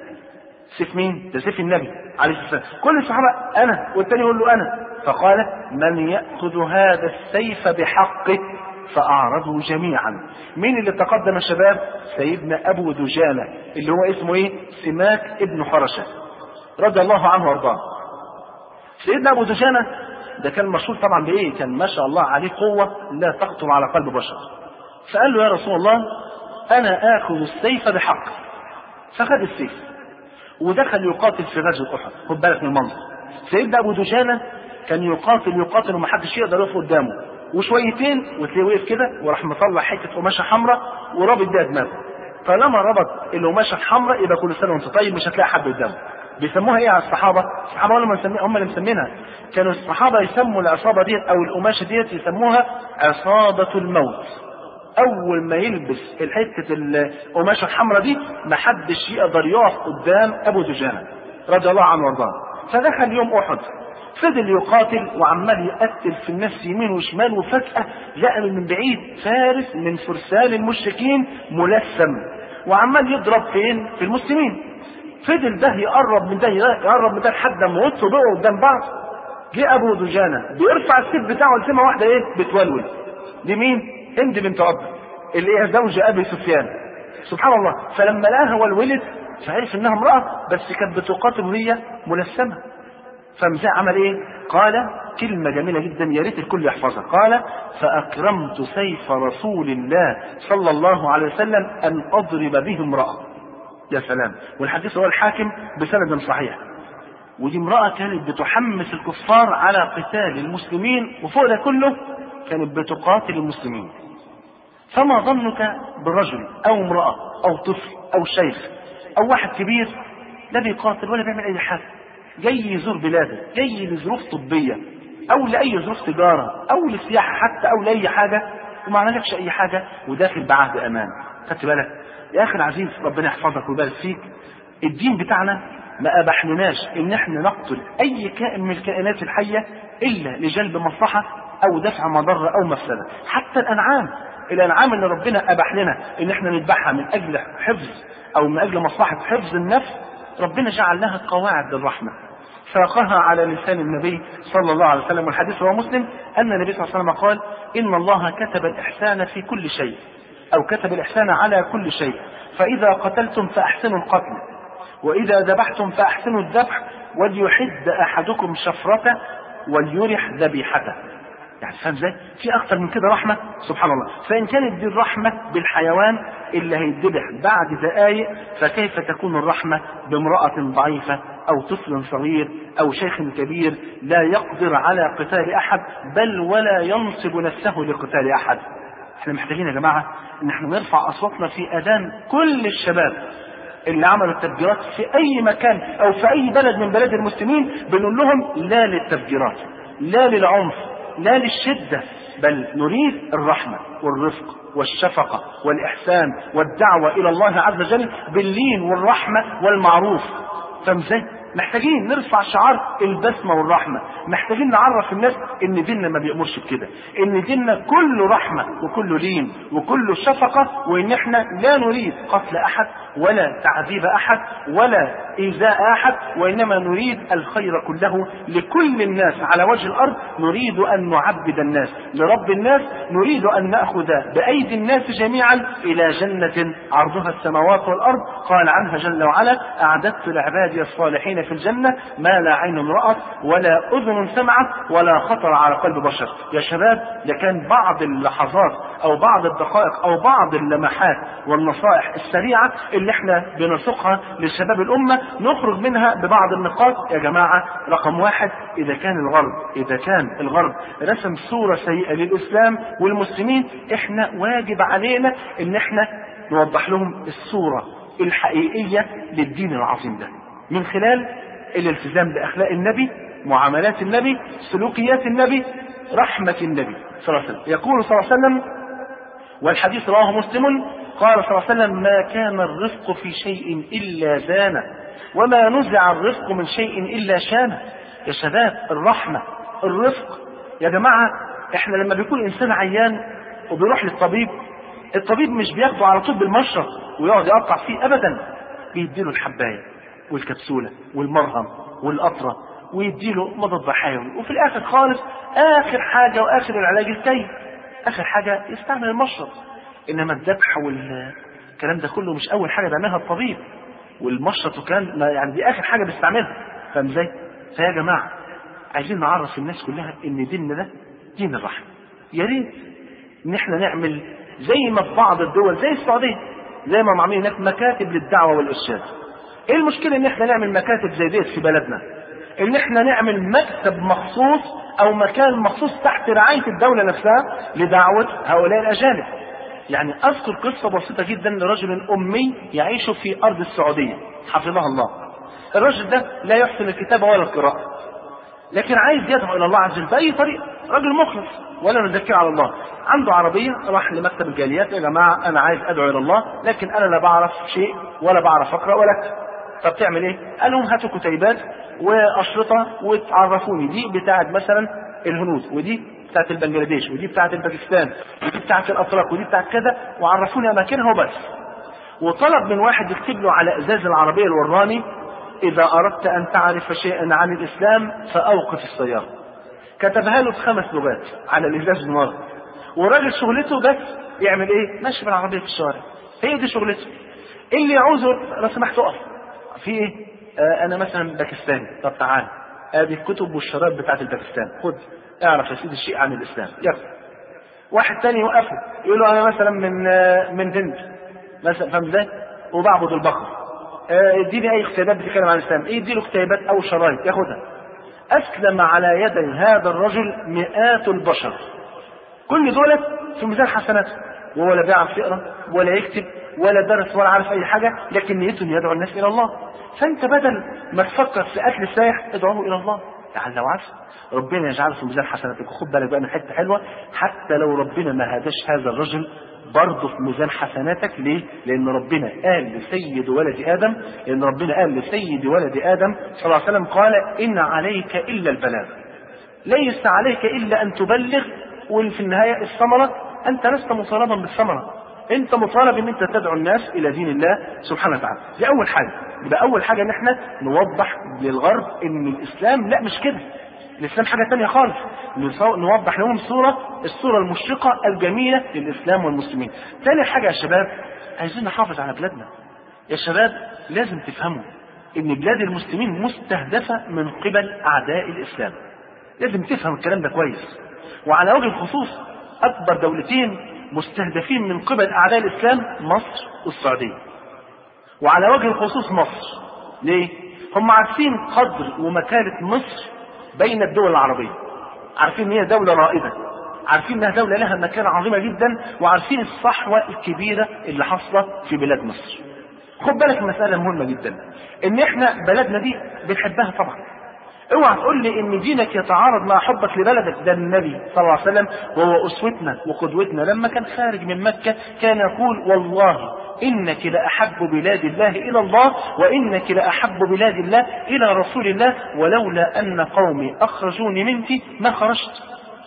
سيف مين؟ ده سيف النبي عليه الصلاة والسلام. كل الصحابة أنا، والثاني يقول له أنا. فقال: من يأخذ هذا السيف بحقه؟ فأعرضوا جميعا. مين اللي تقدم يا شباب؟ سيدنا أبو دجانة اللي هو اسمه ايه؟ سماك ابن حرشة رضي الله عنه وارضاه. سيدنا أبو دجانة ده كان مشهور طبعا بايه؟ كان ما شاء الله عليه قوه لا تخطر على قلب بشر. فقال له يا رسول الله انا اخذ السيف بحق. فخد السيف ودخل يقاتل في غزوه احد. خد بالك من المنظر. سيدنا ابو دجانه كان يقاتل يقاتل ومحدش يقدر يقف قدامه، وشويتين وتلاقيه وقف كده وراح مطلع حته قماشه حمراء ورابط بيها دماغه. طالما ربط القماشه الحمراء يبقى كل سنه وانت طيب، مش هتلاقي حد قدامه. بيسموها ايه على الصحابه؟ الصحابه هم اللي هم اللي مسمينها. كانوا الصحابه يسموا العصابه ديت او القماشه ديت يسموها عصابه الموت. اول ما يلبس الحته القماشه الحمراء دي محدش يقدر يقف قدام ابو دجانه رضي الله عنه وارضاه. فدخل يوم احد فضل يقاتل وعمال يقتل في الناس يمين وشمال، وفجأة لقى من بعيد فارس من فرسان المشركين ملثم وعمال يضرب فين؟ في المسلمين. فضل ده يقرب من ده يقرب من ده لحد ما وقفوا بقوا قدام بعض. جه ابو دجانه بيرفع السيف بتاعه لسمه واحده ايه؟ بتولول. دي مين؟ هند بنت عتبة اللي هي زوجة ابي سفيان. سبحان الله. فلما لقاها ولولت فعرف انها امراه بس كانت بتقاتل وهي ملثمه. فمزاع عمل ايه؟ قال كلمة جميلة جدا يا ريت الكل يحفظها. قال فأكرمت سيف رسول الله صلى الله عليه وسلم أن أضرب به امرأة. يا سلام. والحديث هو الحاكم بسند صحيح. ودي امرأة كانت بتحمس الكفار على قتال المسلمين، وفوق ده كله كانت بتقاتل المسلمين. فما ظنك برجل أو امرأة أو طفل أو شيخ أو واحد كبير لا بيقاتل ولا بيعمل أي حاجة، جاي يزور بلاده، جاي لظروف طبية أو لأي ظروف تجارة أو لسياحة حتى أو لأي حاجة، وما عملكش أي حاجة وداخل بعهد أمان. خدت بالك يا أخي العزيز؟ ربنا يحفظك ويبارك فيك. الدين بتاعنا ما أبحناش إن إحنا نقتل أي كائن من الكائنات الحية إلا لجلب مصلحة أو دفع مضرة أو مفسدة. حتى الأنعام، الأنعام اللي ربنا أباح لنا إن إحنا نذبحها من أجل حفظ أو من أجل مصلحة حفظ النفس، ربنا جعل لها قواعد للرحمة ساقها على لسان النبي صلى الله عليه وسلم. والحديث هو مسلم أن النبي صلى الله عليه وسلم قال إن الله كتب الإحسان في كل شيء أو كتب الإحسان على كل شيء، فإذا قتلتم فأحسنوا القتل وإذا ذبحتم فأحسنوا الذبح وليحد أحدكم شفرته وليرح ذبيحته. يعني فاهم ازاي؟ في اكتر من كده رحمه؟ سبحان الله. فان كانت دي الرحمه بالحيوان اللي هيتذبح بعد دقائق، فكيف تكون الرحمه بامراه ضعيفه او طفل صغير او شيخ كبير لا يقدر على قتال احد بل ولا ينصب نفسه لقتال احد؟ احنا محتاجين يا جماعه ان احنا نرفع اصواتنا في اذان كل الشباب اللي عملوا التفجيرات في اي مكان او في اي بلد من بلاد المسلمين، بنقول لهم لا للتفجيرات، لا للعنف، لا للشدة، بل نريد الرحمة والرفق والشفقة والإحسان والدعوة إلى الله عز وجل باللين والرحمة والمعروف. فمزاي محتاجين نرفع شعار البسمة والرحمة، محتاجين نعرف الناس ان ديننا ما بيأمرش بكده، ان ديننا كله رحمة وكله لين وكله شفقة، وان احنا لا نريد قتل احد ولا تعذيب احد ولا ايذاء احد، وانما نريد الخير كله لكل الناس على وجه الارض. نريد ان نعبد الناس لرب الناس، نريد ان نأخذ بايدي الناس جميعا الى جنة عرضها السماوات والارض. قال عنها جل وعلا اعددت لعبادي الصالحين في الجنة ما لا عين رأت ولا أذن سمعت ولا خطر على قلب بشر. يا شباب ده كان بعض اللحظات أو بعض الدقائق أو بعض اللمحات والنصائح السريعة اللي احنا بنسوقها لشباب الأمة، نخرج منها ببعض النقاط. يا جماعة رقم واحد، إذا كان الغرب إذا كان الغرب رسم صورة سيئة للإسلام والمسلمين، احنا واجب علينا ان احنا نوضح لهم الصورة الحقيقية للدين العظيم ده من خلال الالتزام بأخلاق النبي، معاملات النبي، سلوكيات النبي، رحمة النبي صلى الله عليه وسلم. يقول صلى الله عليه وسلم والحديث رواه مسلم قال صلى الله عليه وسلم ما كان الرفق في شيء إلا زانه وما نزع الرفق من شيء إلا شانه. يا شباب الرحمة الرفق يا جماعة، احنا لما بيكون إنسان عيان وبيروح للطبيب، الطبيب مش بياخده على طول بالمشرط ويقعد يقطع فيه أبدا، بيديله الحباية والكبسولة والمرهم والقطرة ويديله مضاد حيوي، وفي الآخر خالص آخر حاجة وآخر العلاج الكي، آخر حاجة يستعمل المشرط. إنما الذبح والكلام ده كله مش أول حاجة بيعملها الطبيب، والمشرط وكان يعني دي آخر حاجة بيستعملها. فاهم ازاي؟ فيا جماعة عايزين نعرف الناس كلها ان ديننا ده دين الرحمة. يا ريت ان احنا نعمل زي ما في بعض الدول زي السعودية، زي ما عاملين هناك مكاتب للدعوة والإرشاد. ايه المشكلة ان احنا نعمل مكاتب زي ديت في بلدنا؟ ان احنا نعمل مكتب مخصوص او مكان مخصوص تحت رعاية الدولة نفسها لدعوة هؤلاء الأجانب. يعني اذكر قصة بسيطة جدا لرجل امي يعيش في ارض السعودية حفظه الله. الرجل ده لا يحسن الكتابة ولا القراءة، لكن عايز يدعو الى الله عز وجل باي طريقة، رجل مخلص ولا نزكي على الله. عنده عربية، راح لمكتب الجاليات، يا جماعة انا عايز ادعو الى الله لكن انا لا بعرف شيء ولا بعرف اقرأ ولا اكتب. طب تعمل ايه؟ قال لهم هاتوا كتيبات واشرطة وتعرفوني دي بتاعت مثلا الهنود، ودي بتاعت البنجلاديش، ودي بتاعت الباكستان، ودي بتاعت الاتراك، ودي بتاعت كذا، وعرفوني اماكنها وبس. وطلب من واحد يكتب له على ازاز العربية الوراني: اذا اردت ان تعرف شيئا عن الاسلام فاوقف السيارة. كتبها له بخمس لغات على الازاز النار. وراجل شغلته بس يعمل ايه؟ ماشي بالعربية في الشارع، هي دي شغلته. اللي يعوزه لو سمحت اقف في ايه؟ آه انا مثلا باكستاني، طب تعال ادي الكتب والشرائط بتاعت الباكستان، خد اعرف يا سيدي الشيء عن الاسلام، يلا. واحد تاني يوقفه يقول له انا مثلا من آه من هند مثلا، فاهم ازاي؟ وبعبد البقر، آه اديني اي كتابات بتتكلم عن الاسلام، ايه يديله كتابات او شرايط ياخدها. اسلم على يدي هذا الرجل مئات البشر، كل دولة في ميزان حسناته، وهو لا بيعرف يقرا ولا يكتب ولا درس ولا عارف اي حاجة، لكن نيته ان يدعو الناس الى الله. فانت بدل ما تفكر في قتل السائح ادعوه الى الله لعل وعسى ربنا يجعله في ميزان حسناتك. وخد بالك بقى من حته حلوه، حتى لو ربنا ما هداش هذا الرجل برضه في ميزان حسناتك. ليه؟ لان ربنا قال لسيد ولد ادم، لان ربنا قال لسيد ولد ادم صلى الله عليه وسلم قال: ان عليك الا البلاغ، ليس عليك الا ان تبلغ، وفي النهايه الثمره انت لست مطالبا بالثمره، انت مطالب ان انت تدعو الناس الى دين الله سبحانه وتعالى. دي اول حاجه. يبقى اول حاجه ان احنا نوضح للغرب ان الاسلام لا مش كده، الاسلام حاجه ثانيه خالص. نوضح لهم صوره الصوره المشرقه الجميله للاسلام والمسلمين. ثاني حاجه يا شباب، عايزين نحافظ على بلادنا. يا شباب لازم تفهموا ان بلاد المسلمين مستهدفه من قبل اعداء الاسلام، لازم تفهم الكلام ده كويس. وعلى وجه الخصوص اكبر دولتين مستهدفين من قبل اعداء الاسلام مصر والسعوديه. وعلى وجه الخصوص مصر، ليه؟ هم عارفين قدر ومكانة مصر بين الدول العربية، عارفين ان هي دولة رائدة، عارفين انها دولة لها مكانة عظيمة جدا، وعارفين الصحوة الكبيرة اللي حاصلة في بلاد مصر. خد بالك مسألة مهمة جدا، ان احنا بلدنا دي بنحبها طبعا. اوعى تقول لي ان دينك يتعارض مع حبك لبلدك. ده النبي صلى الله عليه وسلم وهو اسوتنا وقدوتنا لما كان خارج من مكة كان يقول: والله انك لاحب بلاد الله الى الله، وانك لاحب بلاد الله الى رسول الله، ولولا ان قومي اخرجوني منك ما خرجت.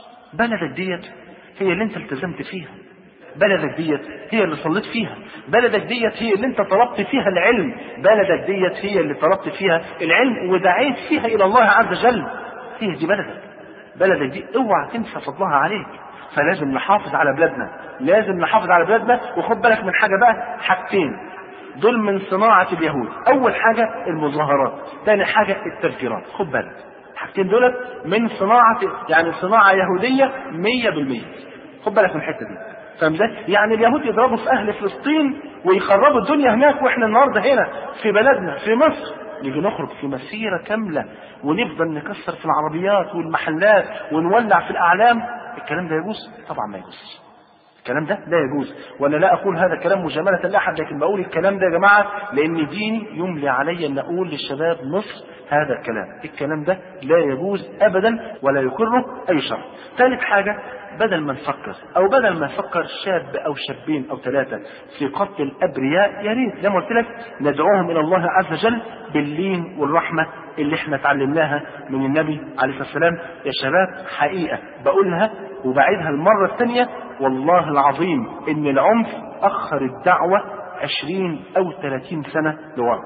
بلدك ديت هي اللي انت التزمت فيها، بلدك ديت هي اللي صليت فيها، بلدك ديت هي اللي انت طلبت فيها العلم، بلدك ديت هي اللي طلبت فيها العلم ودعيت فيها الى الله عز وجل. هي دي بلدك، بلدك دي اوعى تنسى فضلها عليك. فلازم نحافظ على بلادنا، لازم نحافظ على بلادنا. وخد بالك من حاجة بقى، حاجتين دول من صناعة اليهود. اول حاجة المظاهرات، ثاني حاجة التفجيرات. خد بالك الحاجتين دول من صناعة، يعني صناعة يهودية مية بالمية. خد بالك من الحتة دي، فاهم ازاي؟ يعني اليهود يضربوا في اهل فلسطين ويخربوا الدنيا هناك، واحنا النهارده هنا في بلدنا في مصر نيجي نخرج في مسيرة كاملة ونفضل نكسر في العربيات والمحلات ونولع في الاعلام. الكلام ده يجوز؟ طبعا ما يجوز، الكلام ده لا يجوز. وانا لا اقول هذا كلام مجاملة لاحد، لكن بقول الكلام ده يا جماعة لان ديني يملي علي ان اقول للشباب مصر هذا الكلام. الكلام ده لا يجوز ابدا ولا يقره اي شرع. ثالث حاجة، بدل ما نفكر او بدل ما نفكر شاب او شابين او ثلاثة في قتل الابرياء، يا ريت زي ما قلت لك ندعوهم الى الله عز وجل باللين والرحمة اللي احنا اتعلمناها من النبي عليه الصلاة والسلام. يا شباب حقيقة بقولها وبعيدها المرة الثانية، والله العظيم ان العنف اخر الدعوة عشرين او ثلاثين سنة لورا.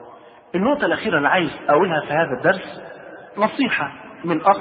النقطة الاخيرة اللي عايز اقولها في هذا الدرس نصيحة من اخ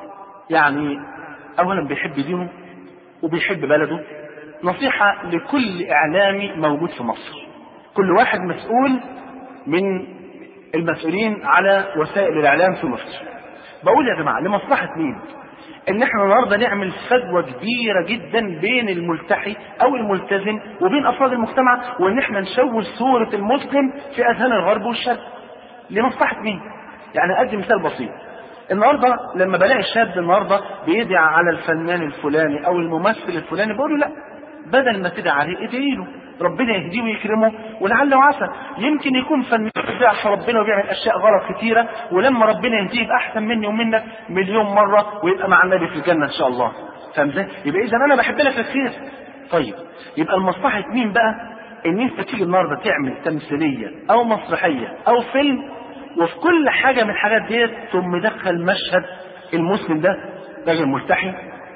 يعني اولا بيحب دينه وبيحب بلده، نصيحة لكل اعلامي موجود في مصر، كل واحد مسؤول من المسؤولين على وسائل الاعلام في مصر. بقول يا جماعة لمصلحة مين؟ ان احنا النهارده نعمل فجوه كبيره جدا بين الملتحي او الملتزم وبين افراد المجتمع، وان احنا نشوه صوره المسلم في اذهان الغرب والشرق. لمصلحه مين؟ يعني ادي مثال بسيط. النهارده لما بلاقي شاب النهارده بيدعي على الفنان الفلاني او الممثل الفلاني، بقول له لا، بدل ما تدعي عليه ادعي له ربنا يهديه ويكرمه، ولعل وعسى يمكن يكون فنان بيعصي ربنا وبيعمل اشياء غلط كتيره، ولما ربنا يهديه يبقى احسن مني ومنك مليون مره ويبقى مع النبي في الجنه ان شاء الله. فاهم ازاي؟ يبقى اذا انا بحب لك الخير. طيب يبقى لمصلحه مين بقى ان انت تيجي النهارده تعمل تمثيليه او مسرحيه او فيلم، وفي كل حاجه من الحاجات ديت ثم مدخل مشهد المسلم ده راجل ملتحي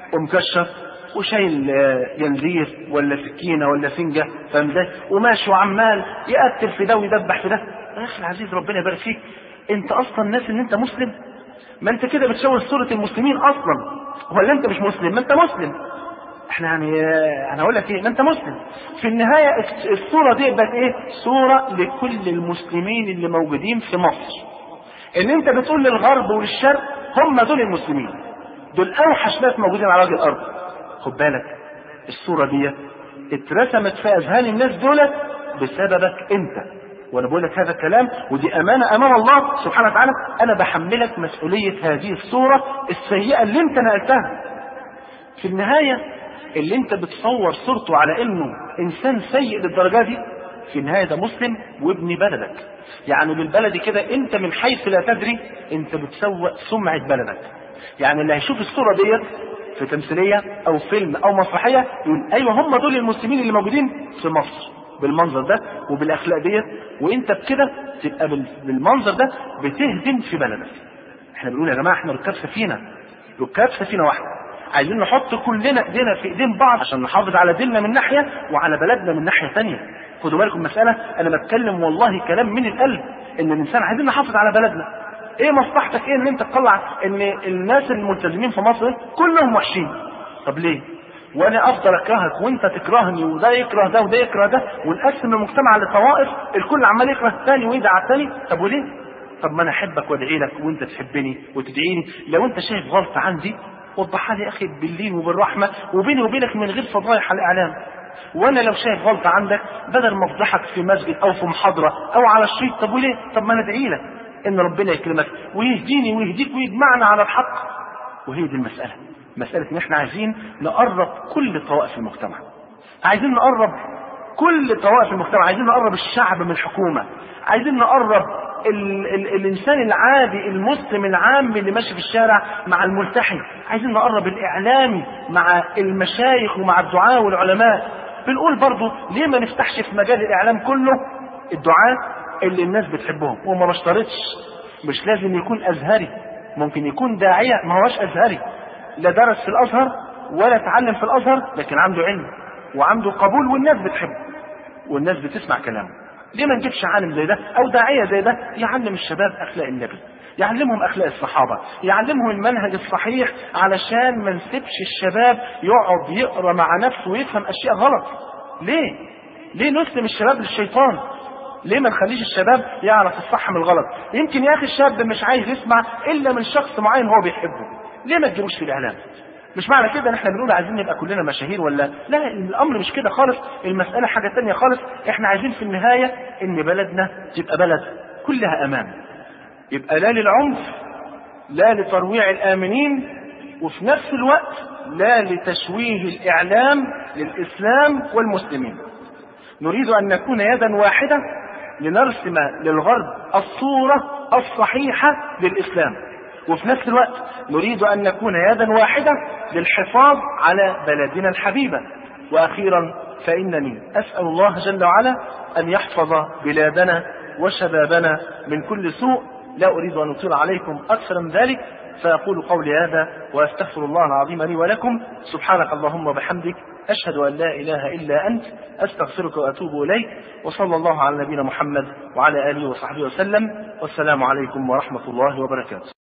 ومكشف وشايل جنزير ولا سكينه ولا سنجه، فاهم ازاي؟ وماشي وعمال يقتل في ده ويدبح في ده. يا اخي العزيز ربنا يبارك فيك، انت اصلا ناس ان انت مسلم؟ ما انت كده بتشوه صوره المسلمين اصلا. ولا انت مش مسلم؟ ما انت مسلم. احنا يعني انا هقول لك ايه، ما انت مسلم. في النهايه الصوره دي بقت ايه؟ صوره لكل المسلمين اللي موجودين في مصر. ان انت بتقول للغرب وللشرق هم دول المسلمين، دول اوحش ناس موجودين على وجه الارض. خد بالك الصورة دي اترسمت في اذهان الناس دولت بسببك انت، وانا بقول لك هذا الكلام ودي امانة امام الله سبحانه وتعالى. انا بحملك مسؤولية هذه الصورة السيئة اللي انت نقلتها. في النهاية اللي انت بتصور صورته على انه انسان سيء للدرجة دي، في النهاية ده مسلم وابن بلدك. يعني بالبلدي كده انت من حيث لا تدري انت بتسوء سمعة بلدك. يعني اللي هيشوف الصورة ديت في تمثيلية او فيلم او مسرحية يقول ايوه هم دول المسلمين اللي موجودين في مصر بالمنظر ده وبالاخلاق ديت، وانت بكده تبقى بالمنظر ده بتهدم في بلدك. احنا بنقول يا جماعة احنا ركاب سفينة، ركاب سفينة واحدة، عايزين نحط كلنا ايدينا في ايدين بعض عشان نحافظ على ديننا من ناحية وعلى بلدنا من ناحية ثانية. خدوا بالكم مسألة انا بتكلم والله كلام من القلب، ان الانسان عايزين نحافظ على بلدنا. ايه مصلحتك ايه ان انت تطلع ان الناس الملتزمين في مصر كلهم وحشين؟ طب ليه؟ وانا افضل اكرهك وانت تكرهني وده يكره ده وده يكره ده ونقسم المجتمع لطوائف الكل عمال يكره الثاني ويدعي على الثاني؟ طب وليه؟ طب ما انا احبك وادعي لك وانت تحبني وتدعيني. لو انت شايف غلطه عندي وضحها لي يا اخي باللين وبالرحمه وبيني وبينك من غير فضايح على الاعلام. وانا لو شايف غلطه عندك بدل ما افضحك في مسجد او في محاضره او على الشريط، طب وليه؟ طب ما انا ادعي لك ان ربنا يكرمك ويهديني ويهديك ويجمعنا على الحق. وهي دي المسألة، مسألة ان احنا عايزين نقرب كل طوائف المجتمع، عايزين نقرب كل طوائف المجتمع، عايزين نقرب الشعب من الحكومة، عايزين نقرب ال ال الانسان العادي المسلم العام اللي ماشي في الشارع مع الملتحي، عايزين نقرب الاعلامي مع المشايخ ومع الدعاة والعلماء. بنقول برضو ليه ما نفتحش في مجال الاعلام كله الدعاة اللي الناس بتحبهم؟ وما بشترطش، مش لازم يكون ازهري، ممكن يكون داعية ما هوش ازهري، لا درس في الازهر ولا تعلم في الازهر، لكن عنده علم وعنده قبول والناس بتحبه والناس بتسمع كلامه. ليه ما نجيبش عالم زي ده او داعية زي ده يعلم الشباب اخلاق النبي، يعلمهم اخلاق الصحابة، يعلمهم المنهج الصحيح، علشان ما نسيبش الشباب يقعد يقرا مع نفسه ويفهم اشياء غلط. ليه ليه نسلم الشباب للشيطان؟ ليه ما نخليش الشباب يعرف الصح من الغلط؟ يمكن يا اخي الشاب مش عايز يسمع الا من شخص معين هو بيحبه، ليه ما تجيبوش في الاعلام؟ مش معنى كده ان احنا بنقول عايزين نبقى كلنا مشاهير ولا لا، الامر مش كده خالص، المسألة حاجة تانية خالص. احنا عايزين في النهاية ان بلدنا تبقى بلد كلها امان، يبقى لا للعنف لا لترويع الامنين، وفي نفس الوقت لا لتشويه الاعلام للاسلام والمسلمين. نريد ان نكون يدا واحدة لنرسم للغرب الصورة الصحيحة للإسلام، وفي نفس الوقت نريد أن نكون يدا واحدة للحفاظ على بلدنا الحبيبة. وأخيرا فإنني أسأل الله جل وعلا أن يحفظ بلادنا وشبابنا من كل سوء. لا أريد أن أطيل عليكم أكثر من ذلك، فأقول قولي هذا وأستغفر الله العظيم لي ولكم. سبحانك اللهم وبحمدك، أشهد أن لا إله إلا أنت، أستغفرك وأتوب إليك. وصلى الله على نبينا محمد وعلى آله وصحبه وسلم، والسلام عليكم ورحمة الله وبركاته.